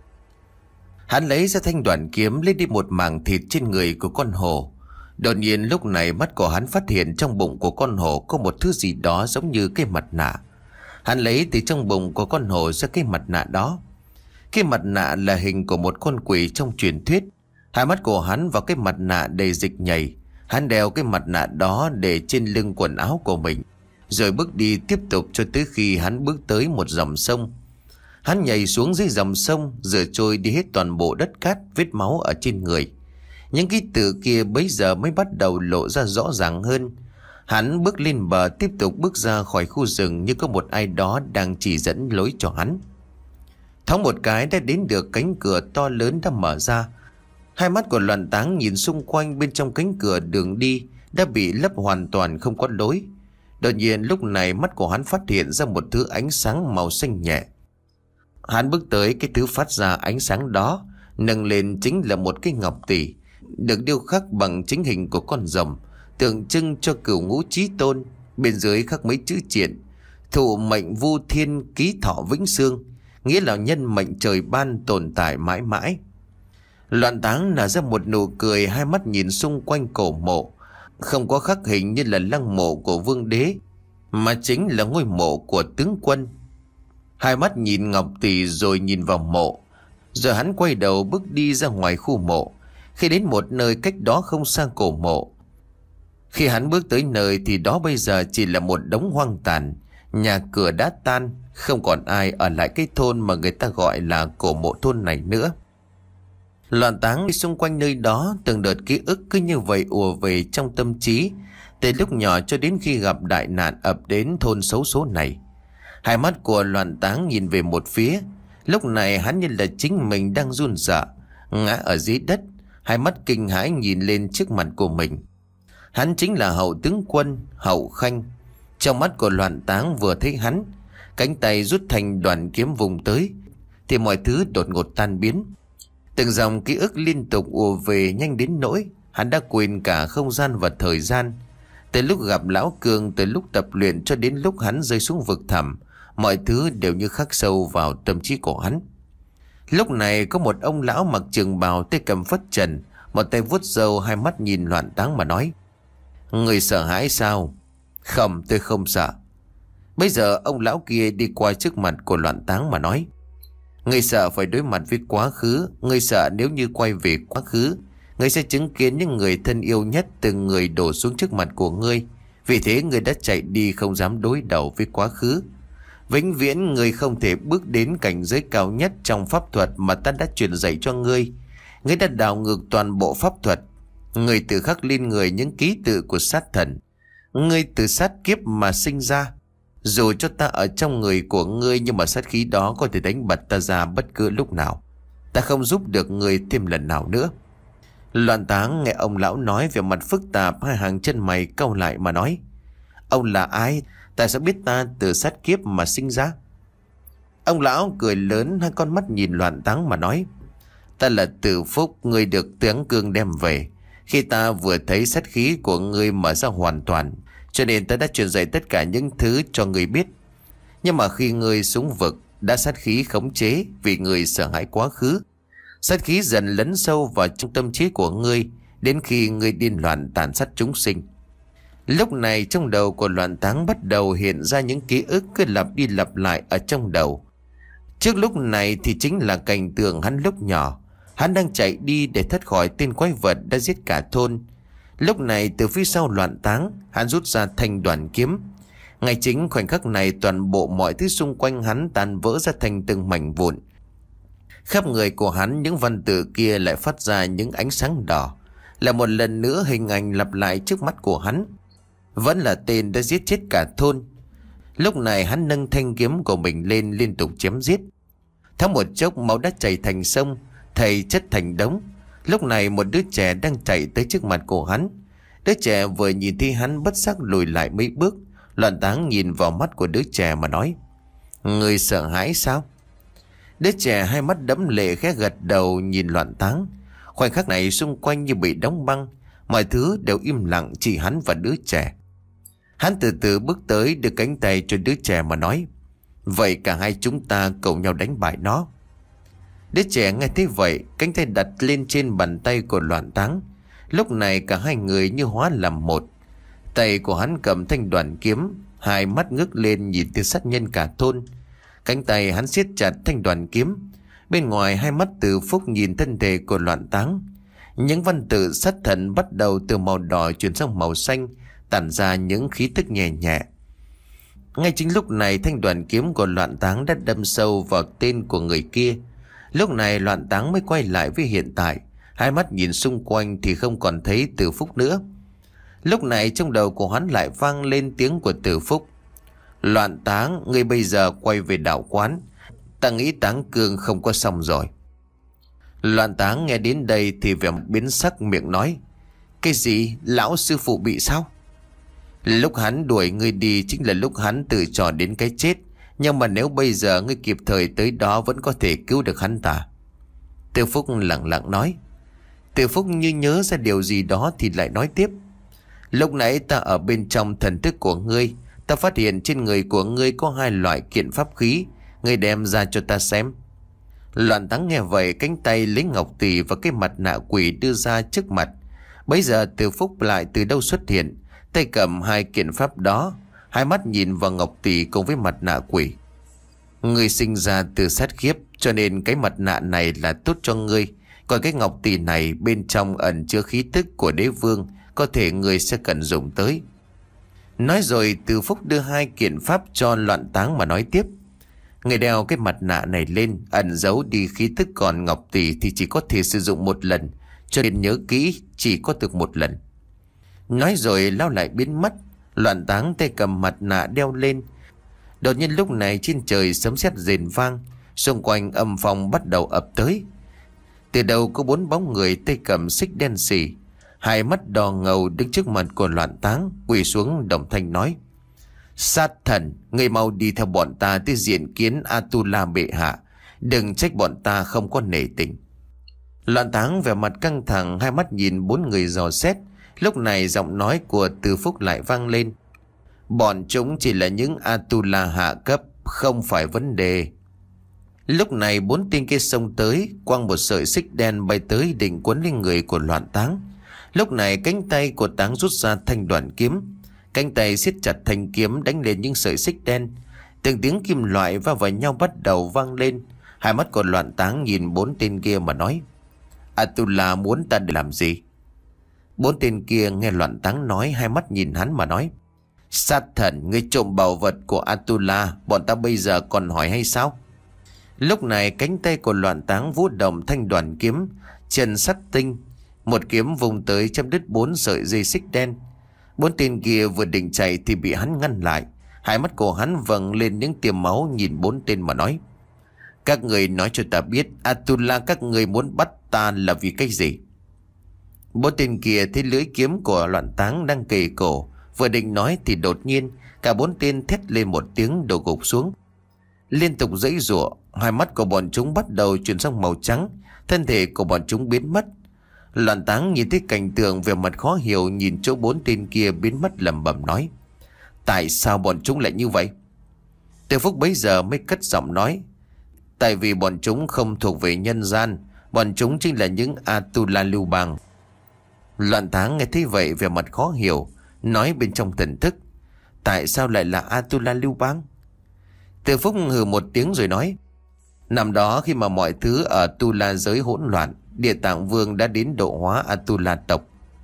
Hắn lấy ra thanh đoàn kiếm, lấy đi một mảng thịt trên người của con hổ. Đột nhiên lúc này mắt của hắn phát hiện trong bụng của con hổ có một thứ gì đó giống như cái mặt nạ. Hắn lấy từ trong bụng của con hổ ra cái mặt nạ đó. Cái mặt nạ là hình của một con quỷ trong truyền thuyết. Hai mắt của hắn vào cái mặt nạ đầy dịch nhầy. Hắn đeo cái mặt nạ đó để trên lưng quần áo của mình, rồi bước đi tiếp tục cho tới khi hắn bước tới một dòng sông. Hắn nhảy xuống dưới dòng sông, rửa trôi đi hết toàn bộ đất cát, vết máu ở trên người. Những ký tự kia bấy giờ mới bắt đầu lộ ra rõ ràng hơn. Hắn bước lên bờ, tiếp tục bước ra khỏi khu rừng như có một ai đó đang chỉ dẫn lối cho hắn. Thoáng một cái đã đến được cánh cửa to lớn đã mở ra. Hai mắt của Loạn Táng nhìn xung quanh, bên trong cánh cửa đường đi đã bị lấp hoàn toàn không có lối. Đột nhiên lúc này mắt của hắn phát hiện ra một thứ ánh sáng màu xanh nhẹ. Hắn bước tới cái thứ phát ra ánh sáng đó, nâng lên chính là một cái ngọc tỷ, được điêu khắc bằng chính hình của con rồng, tượng trưng cho cửu ngũ chí tôn. Bên dưới khắc mấy chữ triện: "Thụ mệnh vu thiên, ký thọ vĩnh xương", nghĩa là nhân mệnh trời ban, tồn tại mãi mãi. Loạn Táng nở ra một nụ cười, hai mắt nhìn xung quanh cổ mộ. Không có khắc hình như là lăng mộ của vương đế, mà chính là ngôi mộ của tướng quân. Hai mắt nhìn ngọc tỷ rồi nhìn vào mộ. Rồi hắn quay đầu bước đi ra ngoài khu mộ. Khi đến một nơi cách đó không xa cổ mộ, Khi hắn bước tới nơi thì đó bây giờ chỉ là một đống hoang tàn, nhà cửa đã tan, không còn ai ở lại cái thôn mà người ta gọi là cổ mộ thôn này nữa. Loạn táng xung quanh nơi đó, từng đợt ký ức cứ như vậy ùa về trong tâm trí, từ lúc nhỏ cho đến khi gặp đại nạn ập đến thôn xấu số này. Hai mắt của Loạn táng nhìn về một phía, lúc này hắn như là chính mình đang run sợ, ngã ở dưới đất, hai mắt kinh hãi nhìn lên trước mặt của mình. Hắn chính là Hậu tướng quân Hậu Khanh. Trong mắt của Loạn táng vừa thấy hắn, cánh tay rút thành đoàn kiếm vùng tới, thì mọi thứ đột ngột tan biến. Từng dòng ký ức liên tục ùa về nhanh đến nỗi hắn đã quên cả không gian và thời gian. Từ lúc gặp Lão Cương, từ lúc tập luyện cho đến lúc hắn rơi xuống vực thẳm, mọi thứ đều như khắc sâu vào tâm trí của hắn. Lúc này có một ông lão mặc trường bào, tay cầm phất trần, một tay vuốt râu, hai mắt nhìn Loạn táng mà nói: "Người sợ hãi sao?" "Không, tôi không sợ." Bây giờ ông lão kia đi qua trước mặt của Loạn táng mà nói: "Người sợ phải đối mặt với quá khứ. Người sợ nếu như quay về quá khứ, người sẽ chứng kiến những người thân yêu nhất từng người đổ xuống trước mặt của ngươi. Vì thế người đã chạy đi, không dám đối đầu với quá khứ. Vĩnh viễn người không thể bước đến cảnh giới cao nhất trong pháp thuật mà ta đã truyền dạy cho ngươi. Ngươi đã đảo ngược toàn bộ pháp thuật. Ngươi tự khắc lên người những ký tự của sát thần. Ngươi từ sát kiếp mà sinh ra. Dù cho ta ở trong người của ngươi, nhưng mà sát khí đó có thể đánh bật ta ra bất cứ lúc nào. Ta không giúp được ngươi thêm lần nào nữa." Loạn táng nghe ông lão nói, về mặt phức tạp, hai hàng chân mày cau lại mà nói: "Ông là ai? Tại sao biết ta từ sát kiếp mà sinh ra?" Ông lão cười lớn, hai con mắt nhìn Loạn táng mà nói: "Ta là Từ Phúc, ngươi được tướng Cương đem về. Khi ta vừa thấy sát khí của ngươi mở ra hoàn toàn, cho nên ta đã truyền dạy tất cả những thứ cho ngươi biết. Nhưng mà khi ngươi xuống vực, đã sát khí khống chế vì ngươi sợ hãi quá khứ. Sát khí dần lấn sâu vào trong tâm trí của ngươi, đến khi ngươi điên loạn tàn sát chúng sinh." Lúc này trong đầu của Loạn táng bắt đầu hiện ra những ký ức cứ lặp đi lặp lại ở trong đầu. Trước lúc này thì chính là cảnh tượng hắn lúc nhỏ. Hắn đang chạy đi để thoát khỏi tên quái vật đã giết cả thôn. Lúc này từ phía sau Loạn táng, hắn rút ra thanh đoàn kiếm. Ngay chính khoảnh khắc này, toàn bộ mọi thứ xung quanh hắn tan vỡ ra thành từng mảnh vụn. Khắp người của hắn, những văn tự kia lại phát ra những ánh sáng đỏ. Là một lần nữa hình ảnh lặp lại trước mắt của hắn. Vẫn là tên đã giết chết cả thôn. Lúc này hắn nâng thanh kiếm của mình lên, liên tục chém giết. Thoáng một chốc máu đã chảy thành sông, thầy chất thành đống. Lúc này một đứa trẻ đang chạy tới trước mặt của hắn. Đứa trẻ vừa nhìn thấy hắn bất giác lùi lại mấy bước. Loạn táng nhìn vào mắt của đứa trẻ mà nói: "Người sợ hãi sao?" Đứa trẻ hai mắt đẫm lệ khẽ gật đầu nhìn Loạn táng. Khoảnh khắc này xung quanh như bị đóng băng, mọi thứ đều im lặng, chỉ hắn và đứa trẻ. Hắn từ từ bước tới, đưa cánh tay cho đứa trẻ mà nói: "Vậy cả hai chúng ta cùng nhau đánh bại nó." Đứa trẻ nghe thấy vậy, cánh tay đặt lên trên bàn tay của Loạn táng. Lúc này cả hai người như hóa làm một. Tay của hắn cầm thanh đoàn kiếm, hai mắt ngước lên nhìn tên sát nhân cả thôn. Cánh tay hắn siết chặt thanh đoàn kiếm. Bên ngoài hai mắt Từ Phúc nhìn thân thể của Loạn táng. Những văn tự sát thần bắt đầu từ màu đỏ chuyển sang màu xanh, tản ra những khí tức nhẹ nhẹ. Ngay chính lúc này, thanh đoàn kiếm của Loạn táng đã đâm sâu vào tên của người kia. Lúc này Loạn táng mới quay lại với hiện tại. Hai mắt nhìn xung quanh thì không còn thấy Từ Phúc nữa. Lúc này trong đầu của hắn lại vang lên tiếng của Từ Phúc: "Loạn táng, ngươi bây giờ quay về đạo quán. Ta nghĩ Táng Cương không có xong rồi." Loạn táng nghe đến đây thì vẻ biến sắc, miệng nói: "Cái gì? Lão sư phụ bị sao?" "Lúc hắn đuổi ngươi đi chính là lúc hắn tự trò đến cái chết. Nhưng mà nếu bây giờ ngươi kịp thời tới đó, vẫn có thể cứu được hắn ta." Từ Phúc lặng lặng nói. Từ Phúc như nhớ ra điều gì đó thì lại nói tiếp: "Lúc nãy ta ở bên trong thần thức của ngươi, ta phát hiện trên người của ngươi có hai loại kiện pháp khí. Ngươi đem ra cho ta xem." Loạn táng nghe vậy, cánh tay lấy ngọc tỷ và cái mặt nạ quỷ đưa ra trước mặt. Bấy giờ Từ Phúc lại từ đâu xuất hiện, tay cầm hai kiện pháp đó, hai mắt nhìn vào ngọc tỷ cùng với mặt nạ quỷ. "Ngươi sinh ra từ sát kiếp, cho nên cái mặt nạ này là tốt cho ngươi. Còn cái ngọc tỷ này bên trong ẩn chứa khí tức của đế vương, có thể người sẽ cần dùng tới. Nói rồi Từ Phúc đưa hai kiện pháp cho Loạn Táng mà nói tiếp. Người đeo cái mặt nạ này lên, ẩn giấu đi khí tức còn Ngọc Tỷ thì chỉ có thể sử dụng một lần, cho nên nhớ kỹ chỉ có được một lần. Nói rồi lão lại biến mất. Loạn Táng tay cầm mặt nạ đeo lên. Đột nhiên lúc này trên trời sấm sét rền vang, xung quanh âm phong bắt đầu ập tới. Từ đầu có bốn bóng người tay cầm xích đen xì, hai mắt đỏ ngầu đứng trước mặt của Loạn Táng, quỳ xuống đồng thanh nói: Sát thần, người mau đi theo bọn ta tới diện kiến Atula bệ hạ, đừng trách bọn ta không có nể tình. Loạn Táng vẻ mặt căng thẳng, hai mắt nhìn bốn người dò xét. Lúc này giọng nói của Từ Phúc lại vang lên: Bọn chúng chỉ là những Atula hạ cấp, không phải vấn đề. Lúc này bốn tên kia xông tới, quăng một sợi xích đen bay tới định quấn lên người của Loạn Táng. Lúc này cánh tay của Táng rút ra thanh đoạn kiếm, cánh tay siết chặt thanh kiếm đánh lên những sợi xích đen. Từng tiếng kim loại va vào nhau bắt đầu vang lên. Hai mắt của Loạn Táng nhìn bốn tên kia mà nói: Atula muốn ta để làm gì? Bốn tên kia nghe Loạn Táng nói, hai mắt nhìn hắn mà nói: Sát thần, ngươi trộm bảo vật của Atula, bọn ta bây giờ còn hỏi hay sao? Lúc này cánh tay của Loạn Táng vũ động thanh đoàn kiếm, chân sắt tinh, một kiếm vùng tới chém đứt bốn sợi dây xích đen. Bốn tên kia vừa định chạy thì bị hắn ngăn lại. Hai mắt của hắn vầng lên những tia máu, nhìn bốn tên mà nói: Các người nói cho ta biết Atula các người muốn bắt ta là vì cái gì? Bốn tên kia thấy lưỡi kiếm của Loạn Táng đang kề cổ, vừa định nói thì đột nhiên cả bốn tên thét lên một tiếng đổ gục xuống, liên tục giãy giụa. Hai mắt của bọn chúng bắt đầu chuyển sang màu trắng, thân thể của bọn chúng biến mất. Loạn Táng nhìn thấy cảnh tượng về mặt khó hiểu, nhìn chỗ bốn tên kia biến mất lẩm bẩm nói: Tại sao bọn chúng lại như vậy? Từ Phúc bấy giờ mới cất giọng nói: Tại vì bọn chúng không thuộc về nhân gian, bọn chúng chính là những Atula lưu bang. Loạn Táng nghe thấy vậy về mặt khó hiểu, nói bên trong thần thức: Tại sao lại là Atula lưu bang? Từ Phúc hừ một tiếng rồi nói: Năm đó khi mà mọi thứ ở Tula giới hỗn loạn, Địa Tạng Vương đã đến độ hóa Atula tộc.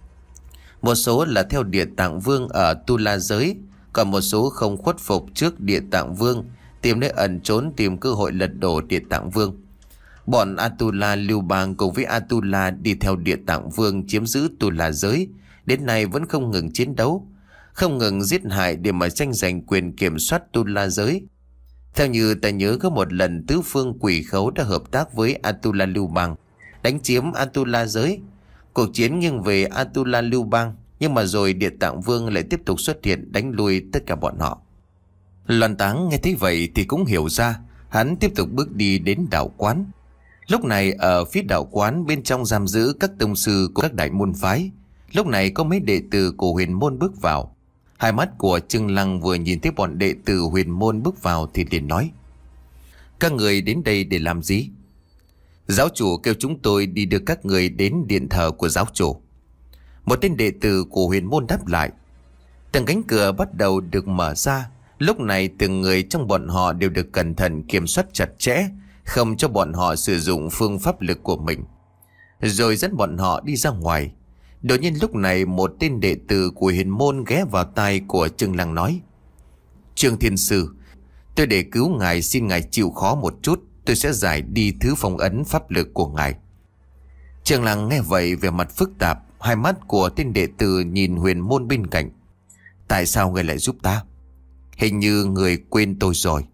Một số là theo Địa Tạng Vương ở Tula giới, còn một số không khuất phục trước Địa Tạng Vương, tìm nơi ẩn trốn tìm cơ hội lật đổ Địa Tạng Vương. Bọn Atula lưu bang cùng với Atula đi theo Địa Tạng Vương chiếm giữ Tula giới, đến nay vẫn không ngừng chiến đấu, không ngừng giết hại để mà tranh giành quyền kiểm soát Tula giới. Theo như ta nhớ, có một lần tứ phương quỷ khấu đã hợp tác với Atula lưu bang đánh chiếm Atula giới. Cuộc chiến nghiêng về Atula lưu bang, nhưng mà rồi Địa Tạng Vương lại tiếp tục xuất hiện đánh lui tất cả bọn họ. Loạn Táng nghe thấy vậy thì cũng hiểu ra, hắn tiếp tục bước đi đến đạo quán. Lúc này ở phía đạo quán bên trong giam giữ các tông sư của các đại môn phái. Lúc này có mấy đệ tử của huyền môn bước vào. Hai mắt của Trương Lăng vừa nhìn thấy bọn đệ tử huyền môn bước vào thì liền nói: Các người đến đây để làm gì? Giáo chủ kêu chúng tôi đi đưa các người đến điện thờ của giáo chủ. Một tên đệ tử của huyền môn đáp lại. Từng cánh cửa bắt đầu được mở ra. Lúc này từng người trong bọn họ đều được cẩn thận kiểm soát chặt chẽ, không cho bọn họ sử dụng phương pháp lực của mình, rồi dẫn bọn họ đi ra ngoài. Đột nhiên lúc này một tên đệ tử của huyền môn ghé vào tai của Trương Lăng nói: Trương Thiên Sư, tôi để cứu ngài, xin ngài chịu khó một chút, tôi sẽ giải đi thứ phong ấn pháp lực của ngài. Trương Lăng nghe vậy về mặt phức tạp, hai mắt của tên đệ tử nhìn huyền môn bên cạnh. Tại sao người lại giúp ta? Hình như người quên tôi rồi.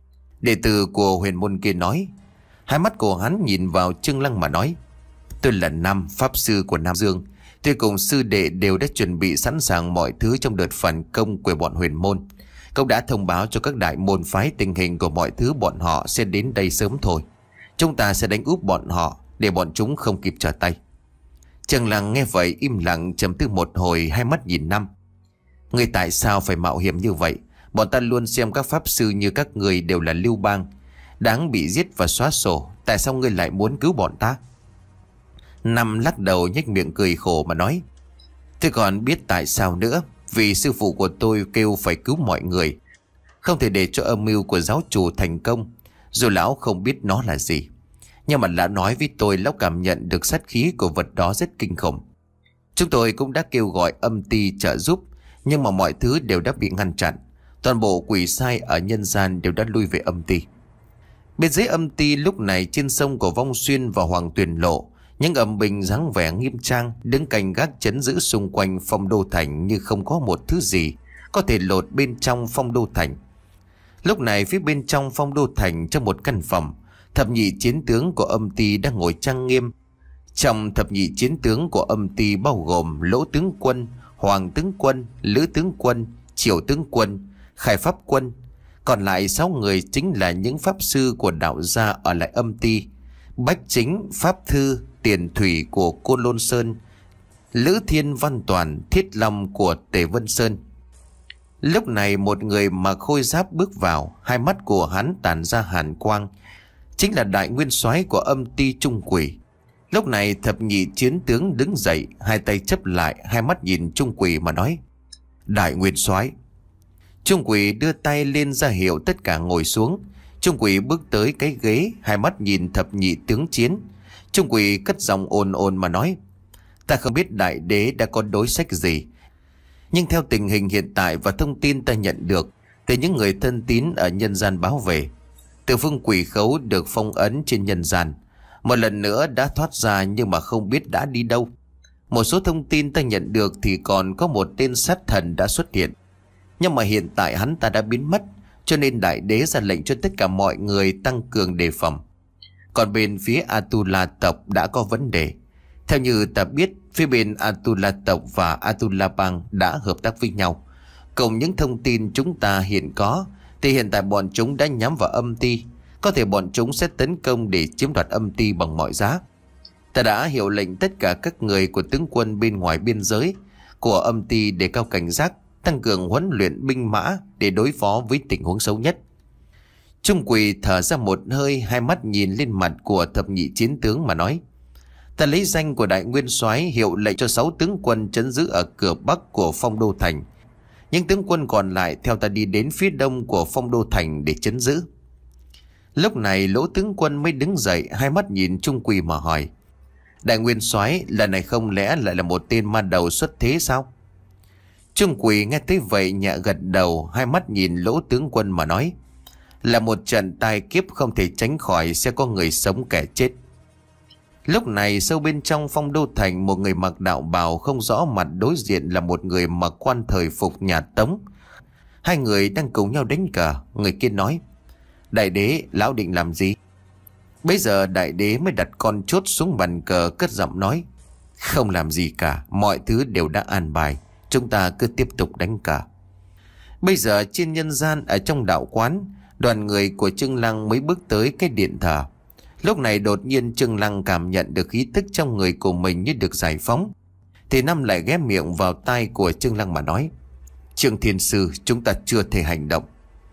Đệ tử của huyền môn kia nói. Hai mắt của hắn nhìn vào Trương Lăng mà nói: Tôi là Nam Pháp Sư của Nam Dương. Tôi cùng sư đệ đều đã chuẩn bị sẵn sàng mọi thứ trong đợt phản công của bọn huyền môn. Cậu đã thông báo cho các đại môn phái tình hình của mọi thứ, bọn họ sẽ đến đây sớm thôi. Chúng ta sẽ đánh úp bọn họ để bọn chúng không kịp trở tay. Trương Lăng nghe vậy im lặng trầm tư một hồi, hai mắt nhìn Năm. Người tại sao phải mạo hiểm như vậy? Bọn ta luôn xem các pháp sư như các người đều là lưu bang, đáng bị giết và xóa sổ. Tại sao ngươi lại muốn cứu bọn ta? Năm lắc đầu nhếch miệng cười khổ mà nói: Tôi còn biết tại sao nữa. Vì sư phụ của tôi kêu phải cứu mọi người, không thể để cho âm mưu của giáo chủ thành công. Dù lão không biết nó là gì, nhưng mà lão nói với tôi lão cảm nhận được sát khí của vật đó rất kinh khủng. Chúng tôi cũng đã kêu gọi âm ty trợ giúp, nhưng mà mọi thứ đều đã bị ngăn chặn. Toàn bộ quỷ sai ở nhân gian đều đã lui về âm ty. Bên dưới âm ty lúc này, trên sông của Vong Xuyên và Hoàng Tuyền Lộ, những âm binh dáng vẻ nghiêm trang đứng canh gác chấn giữ xung quanh Phong Đô Thành như không có một thứ gì có thể lột bên trong Phong Đô Thành. Lúc này phía bên trong Phong Đô Thành, trong một căn phòng, thập nhị chiến tướng của âm ty đang ngồi trang nghiêm. Trong thập nhị chiến tướng của âm ty bao gồm Lỗ tướng quân, Hoàng tướng quân, Lữ tướng quân, Triều tướng quân, Khai pháp quân. Còn lại sáu người chính là những pháp sư của đạo gia ở lại âm ty: Bách Chính, Pháp Thư, Tiền Thủy của Côn Lôn Sơn, Lữ Thiên Văn Toàn, Thiết Long của Tề Vân Sơn. Lúc này một người mặc khôi giáp bước vào, hai mắt của hắn tản ra hàn quang, chính là đại nguyên soái của âm ty Trung Quỷ. Lúc này thập nhị chiến tướng đứng dậy, hai tay chấp lại, hai mắt nhìn Trung Quỷ mà nói: Đại nguyên soái. Trung Quỷ đưa tay lên ra hiệu tất cả ngồi xuống. Trung Quỷ bước tới cái ghế, hai mắt nhìn thập nhị tướng chiến. Trung Quỷ cất giọng ồn ồn mà nói: Ta không biết đại đế đã có đối sách gì, nhưng theo tình hình hiện tại và thông tin ta nhận được từ những người thân tín ở nhân gian báo về, Từ Phương Quỷ Khấu được phong ấn trên nhân gian, một lần nữa đã thoát ra nhưng mà không biết đã đi đâu. Một số thông tin ta nhận được thì còn có một tên sát thần đã xuất hiện, nhưng mà hiện tại hắn ta đã biến mất, cho nên đại đế ra lệnh cho tất cả mọi người tăng cường đề phòng. Còn bên phía Atula tộc đã có vấn đề. Theo như ta biết, phía bên Atula tộc và Atula bang đã hợp tác với nhau. Cùng những thông tin chúng ta hiện có thì hiện tại bọn chúng đã nhắm vào âm ty. Có thể bọn chúng sẽ tấn công để chiếm đoạt âm ty bằng mọi giá. Ta đã hiệu lệnh tất cả các người của tướng quân bên ngoài biên giới của âm ty để cao cảnh giác, tăng cường huấn luyện binh mã để đối phó với tình huống xấu nhất. Trung Quỷ thở ra một hơi, hai mắt nhìn lên mặt của thập nhị chiến tướng mà nói: Ta lấy danh của đại nguyên soái hiệu lệnh cho sáu tướng quân trấn giữ ở cửa bắc của Phong Đô Thành. Những tướng quân còn lại theo ta đi đến phía đông của Phong Đô Thành để trấn giữ. Lúc này Lỗ tướng quân mới đứng dậy, hai mắt nhìn Trung Quỷ mà hỏi: Đại nguyên soái, lần này không lẽ lại là một tên ma đầu xuất thế sao? Trung Quỷ nghe thấy vậy nhẹ gật đầu, hai mắt nhìn Lỗ tướng quân mà nói: Là một trận tai kiếp không thể tránh khỏi, sẽ có người sống kẻ chết. Lúc này sâu bên trong Phong Đô Thành, một người mặc đạo bào không rõ mặt đối diện là một người mặc quan thời phục nhà Tống. Hai người đang cùng nhau đánh cờ. Người kia nói: Đại đế, lão định làm gì? Bây giờ đại đế mới đặt con chốt xuống bàn cờ, cất giọng nói: Không làm gì cả, mọi thứ đều đã an bài, chúng ta cứ tiếp tục đánh cờ. Bây giờ trên nhân gian, ở trong đạo quán, đoàn người của Trương Lăng mới bước tới cái điện thờ. Lúc này đột nhiên Trương Lăng cảm nhận được khí tức trong người của mình như được giải phóng. Thì Năm lại ghé miệng vào tai của Trương Lăng mà nói: Trương Thiên Sư, chúng ta chưa thể hành động.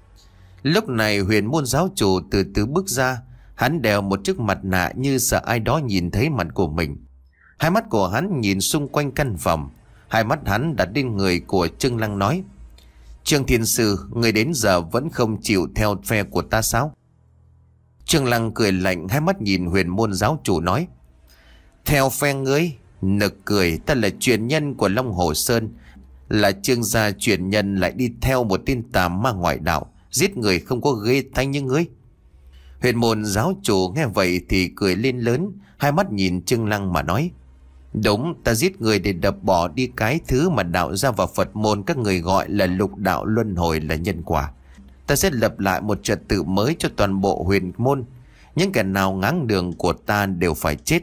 Lúc này Huyền Môn giáo chủ từ từ bước ra. Hắn đeo một chiếc mặt nạ như sợ ai đó nhìn thấy mặt của mình. Hai mắt của hắn nhìn xung quanh căn phòng. Hai mắt hắn đặt lên người của Trương Lăng nói: Trương Thiên Sư, người đến giờ vẫn không chịu theo phe của ta sao? Trương Lăng cười lạnh, hai mắt nhìn Huyền Môn giáo chủ nói: Theo phe ngươi? Nực cười, ta là truyền nhân của Long Hồ Sơn, là Trương gia truyền nhân, lại đi theo một tên tà ma ngoại đạo, giết người không có ghê thanh như ngươi. Huyền Môn giáo chủ nghe vậy thì cười lên lớn, hai mắt nhìn Trương Lăng mà nói: Đúng, ta giết người để đập bỏ đi cái thứ mà đạo gia và Phật môn các người gọi là lục đạo luân hồi, là nhân quả. Ta sẽ lập lại một trật tự mới cho toàn bộ huyền môn. Những kẻ nào ngáng đường của ta đều phải chết.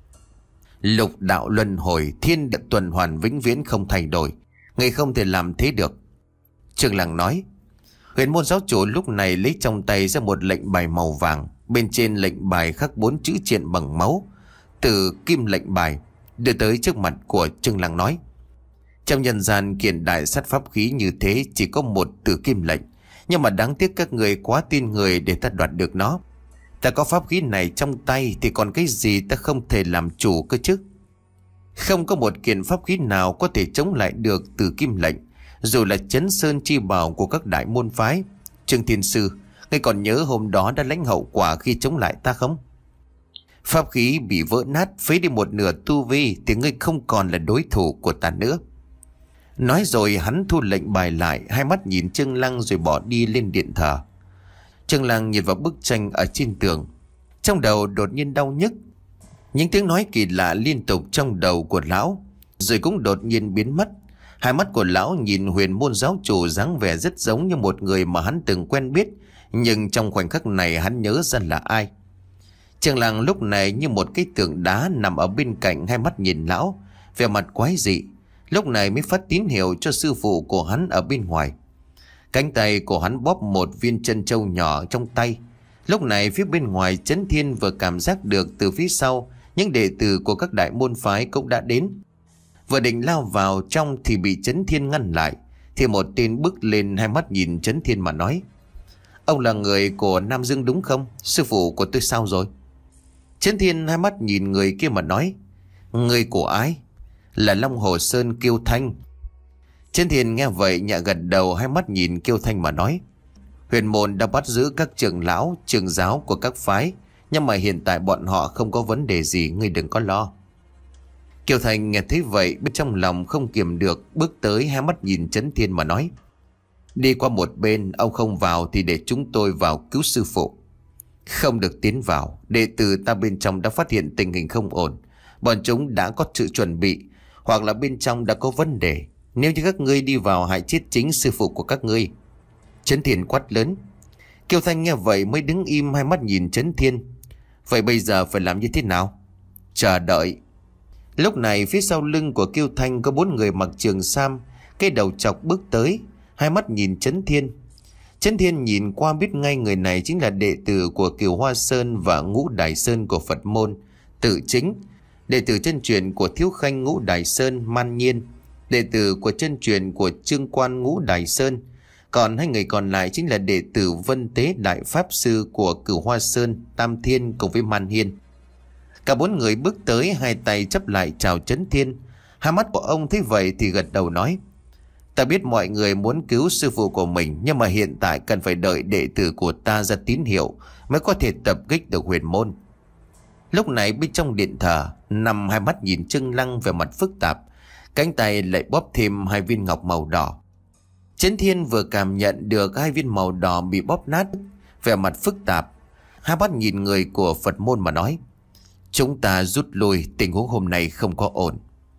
Lục đạo luân hồi, thiên địa tuần hoàn vĩnh viễn không thay đổi. Người không thể làm thế được. Trương Lăng nói. Huyền Môn giáo chủ lúc này lấy trong tay ra một lệnh bài màu vàng. Bên trên lệnh bài khắc bốn chữ triện bằng máu, từ kim lệnh bài, đưa tới trước mặt của Trương Lăng nói: Trong nhân gian kiện đại sát pháp khí như thế chỉ có một từ kim lệnh, nhưng mà đáng tiếc các người quá tin người để ta đoạt được nó. Ta có pháp khí này trong tay thì còn cái gì ta không thể làm chủ cơ chứ? Không có một kiện pháp khí nào có thể chống lại được từ kim lệnh, dù là chấn sơn chi bảo của các đại môn phái. Trương Thiên Sư, ngươi còn nhớ hôm đó đã lãnh hậu quả khi chống lại ta không? Pháp khí bị vỡ nát, phế đi một nửa tu vi, thì ngươi không còn là đối thủ của ta nữa. Nói rồi hắn thu lệnh bài lại, hai mắt nhìn Trương Lăng rồi bỏ đi lên điện thờ. Trương Lăng nhìn vào bức tranh ở trên tường, trong đầu đột nhiên đau nhức. Những tiếng nói kỳ lạ liên tục trong đầu của lão, rồi cũng đột nhiên biến mất. Hai mắt của lão nhìn huyền môn giáo chủ dáng vẻ rất giống như một người mà hắn từng quen biết, nhưng trong khoảnh khắc này hắn nhớ ra là ai. Trương Lăng lúc này như một cái tượng đá nằm ở bên cạnh, hai mắt nhìn lão, vẻ mặt quái dị. Lúc này mới phát tín hiệu cho sư phụ của hắn ở bên ngoài. Cánh tay của hắn bóp một viên chân châu nhỏ trong tay. Lúc này phía bên ngoài, Chấn Thiên vừa cảm giác được từ phía sau những đệ tử của các đại môn phái cũng đã đến. Vừa định lao vào trong thì bị Chấn Thiên ngăn lại. Thì một tên bước lên, hai mắt nhìn Chấn Thiên mà nói: "Ông là người của Nam Dương đúng không? Sư phụ của tôi sao rồi?" Chấn Thiên hai mắt nhìn người kia mà nói: "Người của ai?" "Là Long Hồ Sơn Kiêu Thanh." Chấn Thiên nghe vậy nhẹ gật đầu, hai mắt nhìn Kiêu Thanh mà nói: "Huyền môn đã bắt giữ các trưởng lão, trưởng giáo của các phái, nhưng mà hiện tại bọn họ không có vấn đề gì, ngươi đừng có lo." Kiều Thanh nghe thấy vậy, bên trong lòng không kiềm được, bước tới hai mắt nhìn Chấn Thiên mà nói: "Đi qua một bên, ông không vào thì để chúng tôi vào cứu sư phụ." "Không được tiến vào, đệ tử ta bên trong đã phát hiện tình hình không ổn. Bọn chúng đã có sự chuẩn bị, hoặc là bên trong đã có vấn đề. Nếu như các ngươi đi vào hại chết chính sư phụ của các ngươi." Chấn Thiên quát lớn. Kiều Thanh nghe vậy mới đứng im, hai mắt nhìn Chấn Thiên. "Vậy bây giờ phải làm như thế nào?" "Chờ đợi." Lúc này phía sau lưng của Kiêu Thanh có bốn người mặc trường sam, cái đầu chọc bước tới, hai mắt nhìn Chấn Thiên. Chấn Thiên nhìn qua biết ngay người này chính là đệ tử của Kiều Hoa Sơn và Ngũ Đài Sơn của Phật môn Tự Chính, đệ tử chân truyền của Thiếu Khanh Ngũ Đài Sơn Man Nhiên, đệ tử của chân truyền của Trương Quan Ngũ Đài Sơn. Còn hai người còn lại chính là đệ tử Vân Tế Đại Pháp Sư của Cửu Hoa Sơn Tam Thiên cùng với Man Hiên. Cả bốn người bước tới, hai tay chắp lại chào Chấn Thiên. Hai mắt của ông thấy vậy thì gật đầu nói: "Ta biết mọi người muốn cứu sư phụ của mình, nhưng mà hiện tại cần phải đợi đệ tử của ta ra tín hiệu mới có thể tập kích được huyền môn." Lúc này bên trong điện thờ, nằm hai mắt nhìn Trương Lăng về mặt phức tạp, cánh tay lại bóp thêm hai viên ngọc màu đỏ. Chấn Thiên vừa cảm nhận được hai viên màu đỏ bị bóp nát, vẻ mặt phức tạp, hai mắt nhìn người của Phật môn mà nói: "Chúng ta rút lui, tình huống hôm nay không có ổn."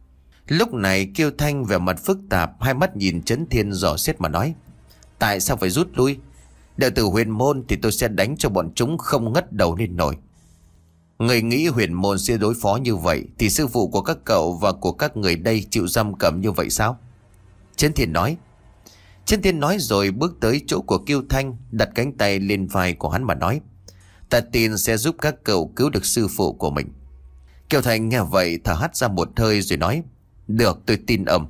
Lúc này Kiêu Thanh vẻ mặt phức tạp, hai mắt nhìn Chấn Thiên dò xét mà nói: "Tại sao phải rút lui? Đệ tử huyền môn thì tôi sẽ đánh cho bọn chúng không ngất đầu lên nổi." "Người nghĩ huyền môn sẽ đối phó như vậy thì sư phụ của các cậu và của các người đây chịu giam cầm như vậy sao?" Chấn Thiên nói. Chấn Thiên nói rồi bước tới chỗ của Kiêu Thanh, đặt cánh tay lên vai của hắn mà nói: "Ta tin sẽ giúp các cậu cứu được sư phụ của mình." Kiêu Thanh nghe vậy thở hắt ra một hơi rồi nói: "Được, tôi tin ông."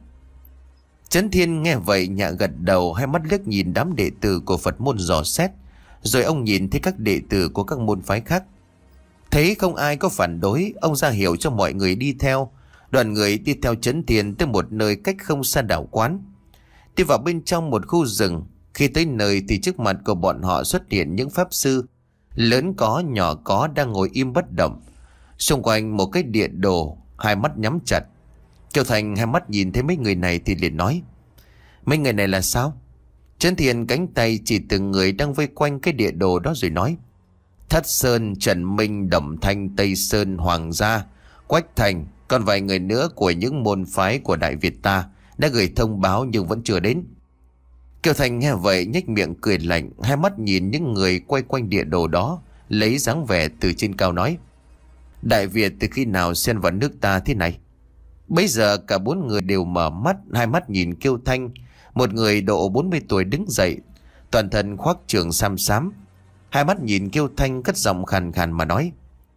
Chấn Thiên nghe vậy nhẹ gật đầu, hai mắt liếc nhìn đám đệ tử của Phật môn dò xét, rồi ông nhìn thấy các đệ tử của các môn phái khác. Thấy không ai có phản đối, ông ra hiệu cho mọi người đi theo. Đoàn người đi theo Chấn Thiên tới một nơi cách không xa đạo quán. Đi vào bên trong một khu rừng, khi tới nơi thì trước mặt của bọn họ xuất hiện những pháp sư, lớn có nhỏ có, đang ngồi im bất động. Xung quanh một cái địa đồ, hai mắt nhắm chặt. Kiều Thành hai mắt nhìn thấy mấy người này thì liền nói: "Mấy người này là sao?" Chấn Thiên cánh tay chỉ từng người đang vây quanh cái địa đồ đó rồi nói: "Thất Sơn, Trần Minh, Đẩm Thanh, Tây Sơn, Hoàng Gia, Quách Thành, còn vài người nữa của những môn phái của Đại Việt ta đã gửi thông báo nhưng vẫn chưa đến." Kiều Thành nghe vậy nhếch miệng cười lạnh, hai mắt nhìn những người quay quanh địa đồ đó, lấy dáng vẻ từ trên cao nói: "Đại Việt từ khi nào xen vào nước ta thế này?" Bây giờ cả bốn người đều mở mắt, hai mắt nhìn Kiêu Thanh. Một người độ bốn mươi tuổi đứng dậy, toàn thân khoác trường sam xám, hai mắt nhìn Kiêu Thanh cất giọng khàn khàn mà nói: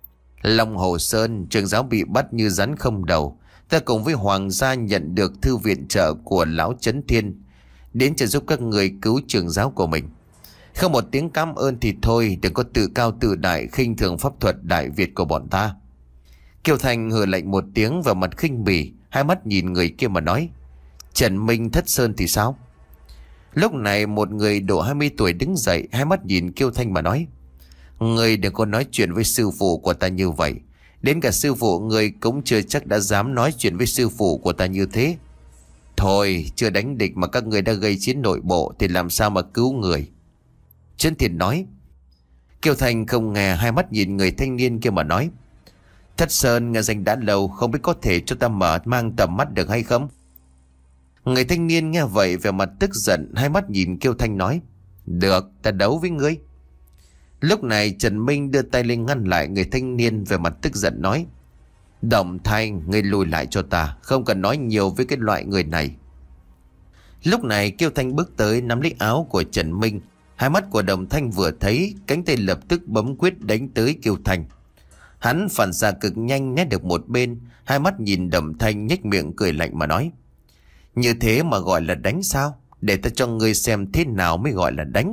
"Long Hồ Sơn, trưởng giáo bị bắt như rắn không đầu. Ta cùng với Hoàng gia nhận được thư viện trợ của lão Chấn Thiên, đến trợ giúp các người cứu trưởng giáo của mình. Không một tiếng cảm ơn thì thôi, đừng có tự cao tự đại khinh thường pháp thuật Đại Việt của bọn ta." Kiều Thành hừ lạnh một tiếng vào mặt khinh bỉ, hai mắt nhìn người kia mà nói: "Trần Minh, Thất Sơn thì sao?" Lúc này một người độ hai mươi tuổi đứng dậy, hai mắt nhìn Kiêu Thanh mà nói: "Người đừng có nói chuyện với sư phụ của ta như vậy. Đến cả sư phụ người cũng chưa chắc đã dám nói chuyện với sư phụ của ta như thế. Thôi, chưa đánh địch mà các người đã gây chiến nội bộ thì làm sao mà cứu người. Trấn Thiên nói. Kiều Thành không nghe, hai mắt nhìn người thanh niên kia mà nói. Thất Sơn nghe danh đã lâu, không biết có thể cho ta mở mang tầm mắt được hay không? Người thanh niên nghe vậy vẻ mặt tức giận, hai mắt nhìn Kiều Thanh nói. Được, ta đấu với ngươi. Lúc này Trần Minh đưa tay lên ngăn lại người thanh niên, về mặt tức giận nói. Đồng Thanh, ngươi lùi lại cho ta, không cần nói nhiều với cái loại người này. Lúc này Kiều Thanh bước tới nắm lấy áo của Trần Minh. Hai mắt của Đồng Thanh vừa thấy, cánh tay lập tức bấm quyết đánh tới Kiều Thanh. Hắn phản xạ cực nhanh né được một bên, hai mắt nhìn Đồng Thanh nhếch miệng cười lạnh mà nói. Như thế mà gọi là đánh sao? Để ta cho ngươi xem thế nào mới gọi là đánh.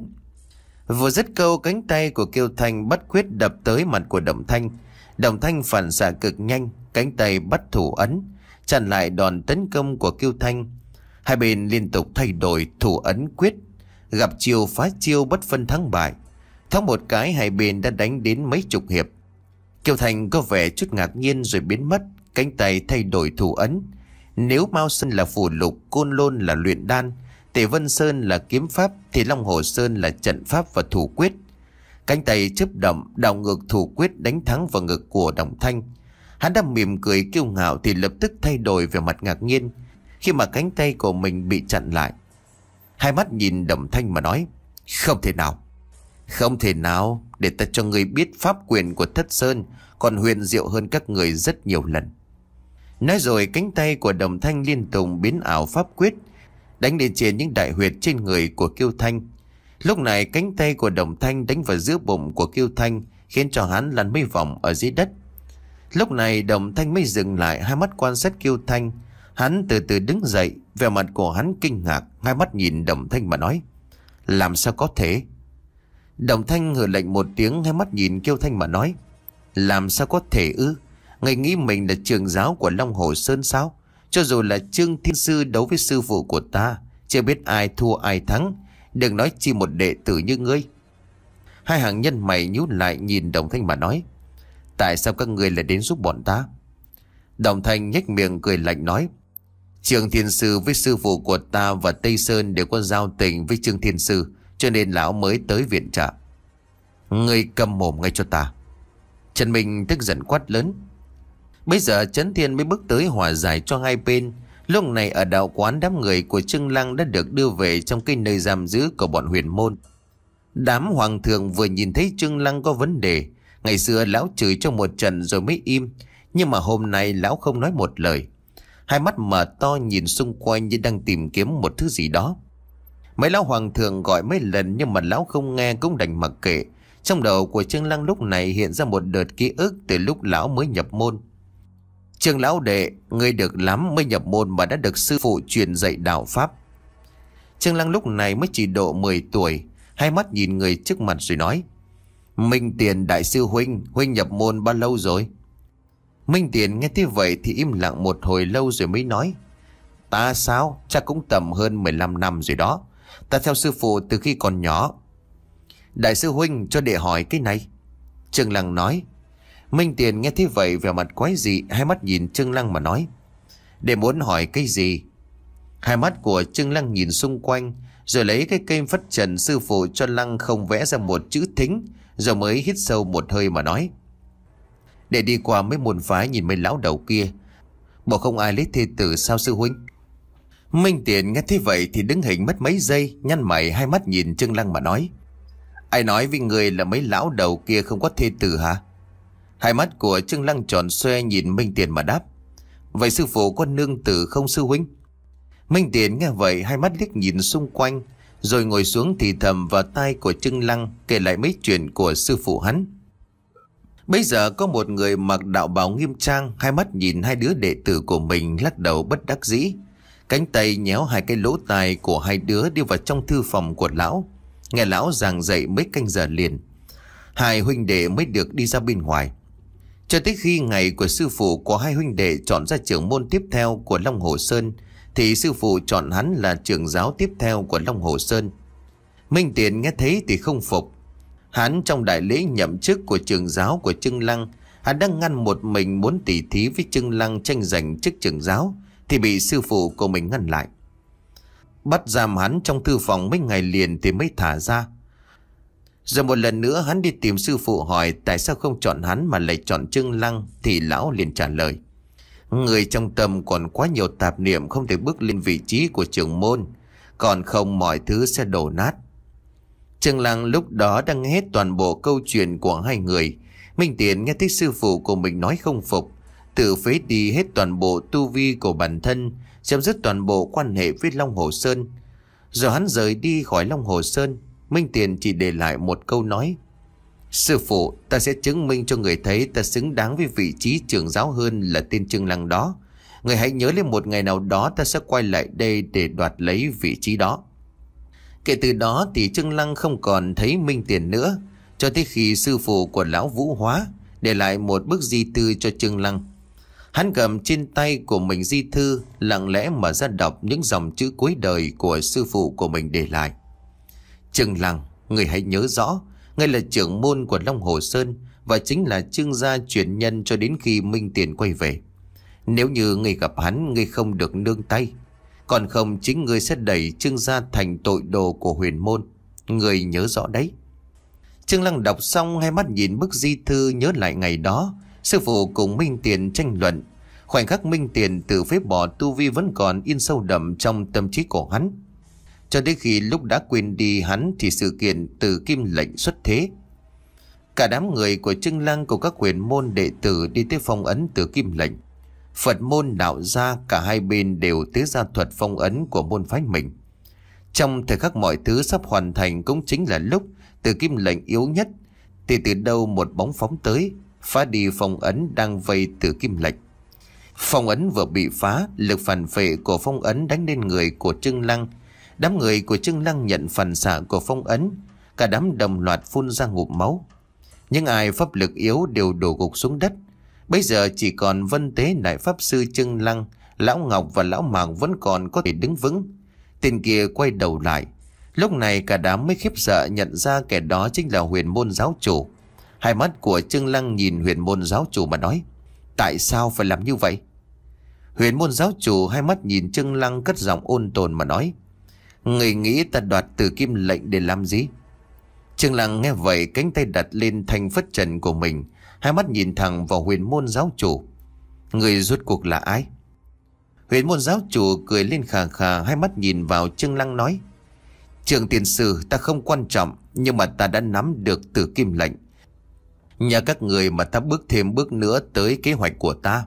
Vừa dứt câu, cánh tay của Kiều Thanh bắt quyết đập tới mặt của Đồng Thanh. Đồng Thanh phản xạ cực nhanh, cánh tay bắt thủ ấn, chặn lại đòn tấn công của Kiều Thanh. Hai bên liên tục thay đổi thủ ấn quyết, gặp chiêu phá chiêu bất phân thắng bại. Thoáng một cái hai bên đã đánh đến mấy chục hiệp. Kiều Thanh có vẻ chút ngạc nhiên rồi biến mất, cánh tay thay đổi thủ ấn. Nếu Mao Sơn là phù lục, Côn Lôn là luyện đan, Tề Vân Sơn là kiếm pháp, thì Long Hồ Sơn là trận pháp và thủ quyết. Cánh tay chớp động, đảo ngược thủ quyết đánh thắng vào ngực của Đồng Thanh. Hắn đang mỉm cười kiêu ngạo thì lập tức thay đổi về mặt ngạc nhiên khi mà cánh tay của mình bị chặn lại. Hai mắt nhìn Đồng Thanh mà nói. Không thể nào. Không thể nào, để ta cho người biết pháp quyền của Thất Sơn còn huyền diệu hơn các người rất nhiều lần. Nói rồi cánh tay của Đồng Thanh liên tục biến ảo pháp quyết, đánh lên trên những đại huyệt trên người của Kiều Thanh. Lúc này cánh tay của Đồng Thanh đánh vào giữa bụng của Kiều Thanh, khiến cho hắn lăn mấy vòng ở dưới đất. Lúc này Đồng Thanh mới dừng lại, hai mắt quan sát Kiều Thanh. Hắn từ từ đứng dậy, vẻ mặt của hắn kinh ngạc, hai mắt nhìn Đồng Thanh mà nói. Làm sao có thể? Đồng Thanh hừ lạnh một tiếng, hai mắt nhìn Kiều Thanh mà nói. Làm sao có thể ư? Người nghĩ mình là trường giáo của Long Hồ Sơn sao? Cho dù là Trương Thiên Sư đấu với sư phụ của ta, chưa biết ai thua ai thắng, đừng nói chi một đệ tử như ngươi. Hai hàng nhân mày nhíu lại nhìn Đồng Thanh mà nói. Tại sao các ngươi lại đến giúp bọn ta? Đồng Thanh nhếch miệng cười lạnh nói. Trương Thiên Sư với sư phụ của ta và Tây Sơn đều có giao tình với Trương Thiên Sư, cho nên lão mới tới viện trợ. Ngươi câm mồm ngay cho ta. Trần Minh tức giận quát lớn. Bây giờ Trấn Thiên mới bước tới hòa giải cho hai bên. Lúc này ở đạo quán, đám người của Trương Lăng đã được đưa về trong cái nơi giam giữ của bọn huyền môn. Đám hoàng thượng vừa nhìn thấy Trương Lăng có vấn đề. Ngày xưa lão chửi trong một trận rồi mới im, nhưng mà hôm nay lão không nói một lời. Hai mắt mở to nhìn xung quanh như đang tìm kiếm một thứ gì đó. Mấy lão hoàng thượng gọi mấy lần nhưng mà lão không nghe, cũng đành mặc kệ. Trong đầu của Trương Lăng lúc này hiện ra một đợt ký ức từ lúc lão mới nhập môn. Trương lão đệ, ngươi được lắm, mới nhập môn mà đã được sư phụ truyền dạy đạo pháp. Trương Lăng lúc này mới chỉ độ mười tuổi, hai mắt nhìn người trước mặt rồi nói. Minh Tiền đại sư huynh, huynh nhập môn bao lâu rồi? Minh Tiền nghe thế vậy thì im lặng một hồi lâu rồi mới nói. Ta sao? Chắc cũng tầm hơn mười lăm năm rồi đó. Ta theo sư phụ từ khi còn nhỏ. Đại sư huynh cho đệ hỏi cái này. Trương Lăng nói. Minh Tiền nghe thế vậy vẻ mặt quái dị, hai mắt nhìn Trương Lăng mà nói. Đệ muốn hỏi cái gì? Hai mắt của Trương Lăng nhìn xung quanh, rồi lấy cái cây phất trần sư phụ cho Lăng không vẽ ra một chữ thính, rồi mới hít sâu một hơi mà nói. Để đi qua mấy môn phái nhìn mấy lão đầu kia, bộ không ai lấy thê tử sao sư huynh? Minh Tiền nghe thế vậy thì đứng hình mất mấy giây, nhăn mày hai mắt nhìn Trương Lăng mà nói. Ai nói với người là mấy lão đầu kia không có thê tử hả? Hai mắt của Trương Lăng tròn xoe nhìn Minh Tiền mà đáp. Vậy sư phụ có nương tử không sư huynh? Minh Tiền nghe vậy hai mắt liếc nhìn xung quanh, rồi ngồi xuống thì thầm vào tai của Trương Lăng kể lại mấy chuyện của sư phụ hắn. Bây giờ có một người mặc đạo bào nghiêm trang, hai mắt nhìn hai đứa đệ tử của mình lắc đầu bất đắc dĩ. Cánh tay nhéo hai cái lỗ tai của hai đứa đi vào trong thư phòng của lão. Nghe lão giảng dạy mấy canh giờ liền, hai huynh đệ mới được đi ra bên ngoài. Cho tới khi ngày của sư phụ của hai huynh đệ chọn ra trưởng môn tiếp theo của Long Hồ Sơn, thì sư phụ chọn hắn là trưởng giáo tiếp theo của Long Hồ Sơn. Minh Tiền nghe thấy thì không phục. Hắn trong đại lễ nhậm chức của trưởng giáo của Trương Lăng, Hắn đang ngăn một mình muốn tỉ thí với Trương Lăng tranh giành chức trưởng giáo, thì bị sư phụ của mình ngăn lại. Bắt giam hắn trong thư phòng mấy ngày liền thì mới thả ra. Rồi một lần nữa hắn đi tìm sư phụ hỏi tại sao không chọn hắn mà lại chọn Trương Lăng, thì lão liền trả lời: người trong tâm còn quá nhiều tạp niệm, không thể bước lên vị trí của trưởng môn, còn không mọi thứ sẽ đổ nát. Trương Lăng lúc đó đang nghe hết toàn bộ câu chuyện của hai người. Minh Tiền nghe thấy sư phụ của mình nói không phục, tự phế đi hết toàn bộ tu vi của bản thân, chấm dứt toàn bộ quan hệ với Long Hồ Sơn. Rồi hắn rời đi khỏi Long Hồ Sơn. Minh Tiền chỉ để lại một câu nói: sư phụ, ta sẽ chứng minh cho người thấy ta xứng đáng với vị trí trưởng giáo hơn là tên Trương Lăng đó. Người hãy nhớ lên một ngày nào đó ta sẽ quay lại đây để đoạt lấy vị trí đó. Kể từ đó thì Trương Lăng không còn thấy Minh Tiền nữa, cho tới khi sư phụ của lão Vũ Hóa để lại một bức di thư cho Trương Lăng. Hắn cầm trên tay của mình di thư, lặng lẽ mở ra đọc những dòng chữ cuối đời của sư phụ của mình để lại: Trương Lăng, người hãy nhớ rõ, ngươi là trưởng môn của Long Hồ Sơn và chính là Trương gia truyền nhân cho đến khi Minh Tiền quay về. Nếu như ngươi gặp hắn, ngươi không được nương tay, còn không chính ngươi sẽ đẩy Trương gia thành tội đồ của huyền môn. Ngươi nhớ rõ đấy. Trương Lăng đọc xong, hai mắt nhìn bức di thư, nhớ lại ngày đó sư phụ cùng Minh Tiền tranh luận. Khoảnh khắc Minh Tiền từ phế bỏ tu vi vẫn còn in sâu đậm trong tâm trí của hắn. Cho đến khi lúc đã quên đi hắn thì sự kiện từ Kim Lệnh xuất thế. Cả đám người của Trương Lăng cùng các huyền môn đệ tử đi tới phong ấn từ Kim Lệnh. Phật môn đạo gia cả hai bên đều tế ra thuật phong ấn của môn phái mình. Trong thời khắc mọi thứ sắp hoàn thành cũng chính là lúc từ Kim Lệnh yếu nhất, thì từ đâu một bóng phóng tới, phá đi phong ấn đang vây từ Kim Lệnh. Phong ấn vừa bị phá, lực phản phệ của phong ấn đánh lên người của Trương Lăng. Đám người của Trương Lăng nhận phản xạ của phong ấn, cả đám đồng loạt phun ra ngụm máu. Những ai pháp lực yếu đều đổ gục xuống đất. Bây giờ chỉ còn Vân Tế Đại Pháp Sư Trương Lăng, Lão Ngọc và Lão Mạc vẫn còn có thể đứng vững. Tên kia quay đầu lại. Lúc này cả đám mới khiếp sợ nhận ra kẻ đó chính là huyền môn giáo chủ. Hai mắt của Trương Lăng nhìn huyền môn giáo chủ mà nói: tại sao phải làm như vậy? Huyền môn giáo chủ hai mắt nhìn Trương Lăng cất giọng ôn tồn mà nói: người nghĩ ta đoạt từ Kim Lệnh để làm gì? Trương Lăng nghe vậy, cánh tay đặt lên thanh phất trần của mình, hai mắt nhìn thẳng vào huyền môn giáo chủ. Người rốt cuộc là ai? Huyền môn giáo chủ cười lên khà khà, hai mắt nhìn vào Trương Lăng nói: Trường tiền sư, ta không quan trọng, nhưng mà ta đã nắm được từ Kim Lệnh. Nhờ các người mà ta bước thêm bước nữa tới kế hoạch của ta.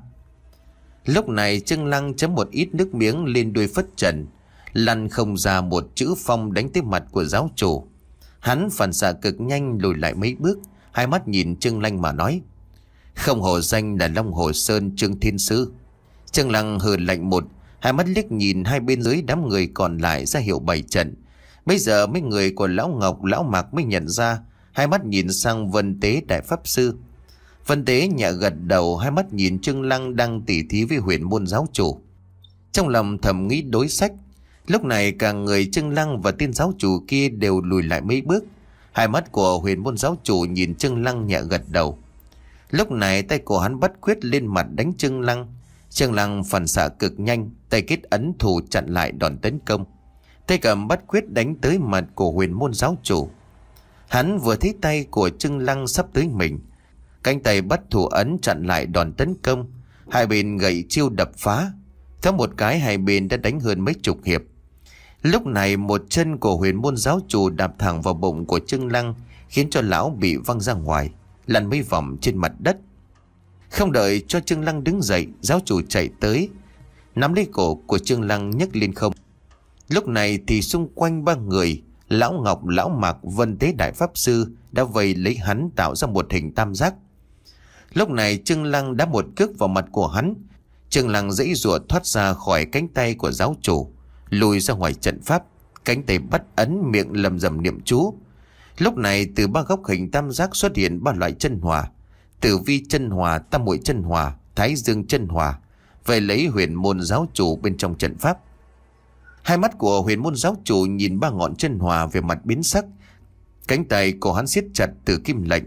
Lúc này Trương Lăng chấm một ít nước miếng lên đuôi phất trần, lăn không ra một chữ phong đánh tới mặt của giáo chủ. Hắn phản xạ cực nhanh lùi lại mấy bước, hai mắt nhìn Trương Lăng mà nói: không hổ danh là Long Hồ Sơn Trương Thiên Sư. Trương Lăng hừ lạnh một, hai mắt liếc nhìn hai bên dưới đám người còn lại ra hiệu bày trận. Bây giờ mấy người của Lão Ngọc, Lão Mạc mới nhận ra, hai mắt nhìn sang Vân Tế Đại Pháp Sư. Vân Tế nhẹ gật đầu, hai mắt nhìn Trương Lăng đang tỉ thí với huyền môn giáo chủ. Trong lòng thầm nghĩ đối sách. Lúc này cả người Trương Lăng và tên giáo chủ kia đều lùi lại mấy bước. Hai mắt của huyền môn giáo chủ nhìn Trương Lăng nhẹ gật đầu. Lúc này tay của hắn bắt quyết lên mặt đánh Trương Lăng. Trương Lăng phản xạ cực nhanh, tay kết ấn thủ chặn lại đòn tấn công. Tay cầm bắt quyết đánh tới mặt của huyền môn giáo chủ. Hắn vừa thấy tay của Trương Lăng sắp tới mình, cánh tay bắt thủ ấn chặn lại đòn tấn công. Hai bên gậy chiêu đập phá. Theo một cái hai bên đã đánh hơn mấy chục hiệp. Lúc này một chân của huyền môn giáo chủ đạp thẳng vào bụng của Trương Lăng, khiến cho lão bị văng ra ngoài, lăn mấy vòng trên mặt đất. Không đợi cho Trương Lăng đứng dậy, giáo chủ chạy tới, nắm lấy cổ của Trương Lăng nhấc lên không. Lúc này thì xung quanh ba người, Lão Ngọc, Lão Mạc, Vân Tế Đại Pháp Sư đã vây lấy hắn tạo ra một hình tam giác. Lúc này Trương Lăng đã một cước vào mặt của hắn. Trương Lăng giãy giụa thoát ra khỏi cánh tay của giáo chủ, lùi ra ngoài trận pháp, cánh tay bắt ấn, miệng lầm rầm niệm chú. Lúc này từ ba góc hình tam giác xuất hiện ba loại chân hỏa: Tử Vi chân hỏa, Tam Muội chân hỏa, Thái Dương chân hỏa, về lấy huyền môn giáo chủ bên trong trận pháp. Hai mắt của huyền môn giáo chủ nhìn ba ngọn chân hỏa về mặt biến sắc. Cánh tay của hắn siết chặt từ Kim Lệnh,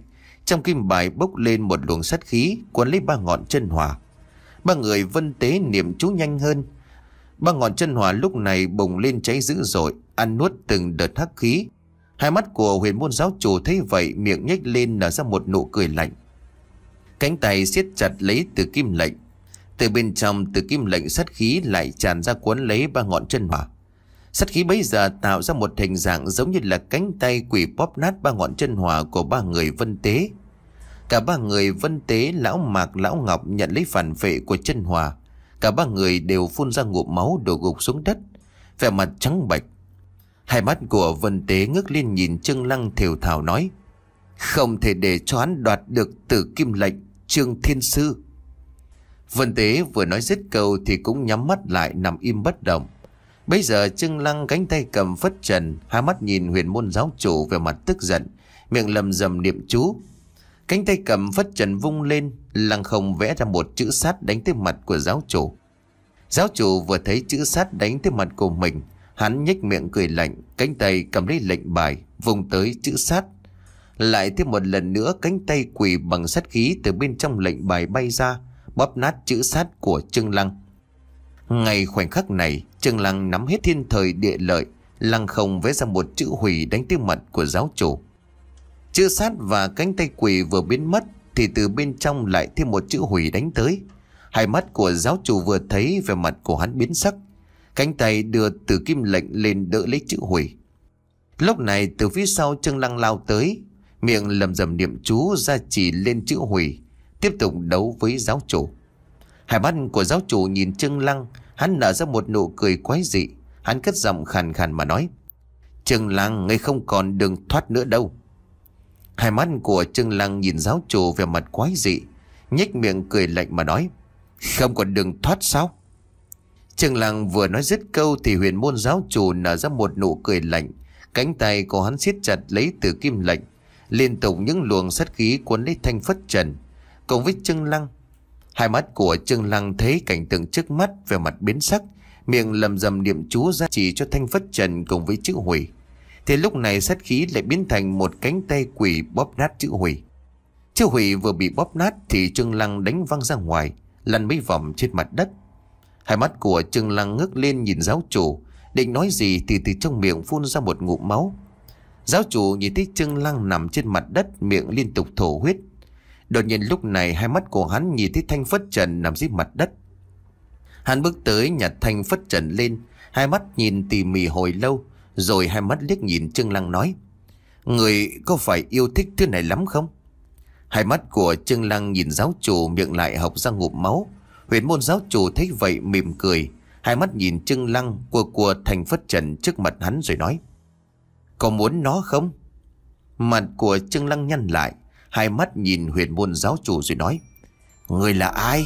Trong kim bài bốc lên một luồng sát khí cuốn lấy ba ngọn chân hỏa. Ba người vân tế niệm chú nhanh hơn. Ba ngọn chân hỏa lúc này bùng lên cháy dữ dội, ăn nuốt từng đợt hắc khí. Hai mắt của huyền môn giáo chủ thấy vậy, miệng nhếch lên nở ra một nụ cười lạnh. Cánh tay siết chặt lấy từ kim lệnh. Từ bên trong từ kim lệnh sát khí lại tràn ra cuốn lấy ba ngọn chân hỏa. Sát khí bấy giờ tạo ra một hình dạng giống như là cánh tay quỷ bóp nát ba ngọn chân hỏa của ba người vân tế. Cả ba người vân tế, lão Mạc, lão Ngọc nhận lấy phản vệ của chân hỏa. Cả ba người đều phun ra ngụm máu đổ gục xuống đất, vẻ mặt trắng bệch. Hai mắt của vân tế ngước lên nhìn Trương Lăng thều thào nói: "Không thể để cho hắn đoạt được tử kim lệnh, Trương Thiên Sư." Vân tế vừa nói dứt câu thì cũng nhắm mắt lại nằm im bất động. Bây giờ Trương Lăng cánh tay cầm phất trần, hai mắt nhìn huyền môn giáo chủ về mặt tức giận, miệng lầm rầm niệm chú. Cánh tay cầm phất trần vung lên, lăng không vẽ ra một chữ sát đánh tới mặt của giáo chủ. Giáo chủ vừa thấy chữ sát đánh tới mặt của mình, hắn nhếch miệng cười lạnh, cánh tay cầm lấy lệnh bài vùng tới chữ sát. Lại thêm một lần nữa cánh tay quỳ bằng sát khí từ bên trong lệnh bài bay ra, bóp nát chữ sát của Trương Lăng. Ngay khoảnh khắc này, Trương Lăng nắm hết thiên thời địa lợi, lăng không vẽ ra một chữ hủy đánh tới mặt của giáo chủ. Chữ sát và cánh tay quỳ vừa biến mất thì từ bên trong lại thêm một chữ hủy đánh tới. Hai mắt của giáo chủ vừa thấy, về mặt của hắn biến sắc, cánh tay đưa từ kim lệnh lên đỡ lấy chữ hủy. Lúc này từ phía sau Trương Lăng lao tới, miệng lầm rầm niệm chú ra chỉ lên chữ hủy, tiếp tục đấu với giáo chủ. Hai mắt của giáo chủ nhìn Trương Lăng, hắn nở ra một nụ cười quái dị. Hắn cất giọng khàn khàn mà nói: "Trương Lăng, ngươi không còn đường thoát nữa đâu." Hai mắt của Trương Lăng nhìn giáo chủ về mặt quái dị, nhếch miệng cười lạnh mà nói: "Không còn đường thoát sao?" Trương Lăng vừa nói dứt câu thì huyền môn giáo chủ nở ra một nụ cười lạnh, cánh tay của hắn siết chặt lấy từ kim lệnh, liên tục những luồng sát khí cuốn lấy thanh phất trần cùng với Trương Lăng. Hai mắt của Trương Lăng thấy cảnh tượng trước mắt, về mặt biến sắc, miệng lầm rầm niệm chú ra chỉ cho thanh phất trần cùng với chữ hủy. Thì lúc này sát khí lại biến thành một cánh tay quỷ bóp nát chữ hủy. Chữ hủy vừa bị bóp nát thì Trương Lăng đánh văng ra ngoài, lăn mấy vòng trên mặt đất. Hai mắt của Trương Lăng ngước lên nhìn giáo chủ, định nói gì thì từ trong miệng phun ra một ngụm máu. Giáo chủ nhìn thấy Trương Lăng nằm trên mặt đất, miệng liên tục thổ huyết. Đột nhiên lúc này hai mắt của hắn nhìn thấy thanh phất trần nằm dưới mặt đất. Hắn bước tới nhặt thanh phất trần lên, hai mắt nhìn tỉ mỉ hồi lâu, rồi hai mắt liếc nhìn Trương Lăng nói: "Người có phải yêu thích thứ này lắm không?" Hai mắt của Trương Lăng nhìn giáo chủ, miệng lại hộc ra ngụm máu. Huyền môn giáo chủ thấy vậy mỉm cười, hai mắt nhìn Trương Lăng cua cua thanh phất trần trước mặt hắn rồi nói: "Có muốn nó không?" Mặt của Trương Lăng nhăn lại, hai mắt nhìn huyền môn giáo chủ rồi nói: "Người là ai?"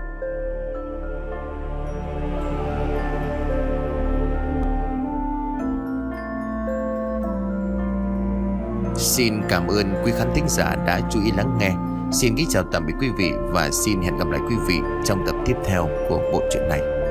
Xin cảm ơn quý khán thính giả đã chú ý lắng nghe. Xin kính chào tạm biệt quý vị và xin hẹn gặp lại quý vị trong tập tiếp theo của bộ truyện này.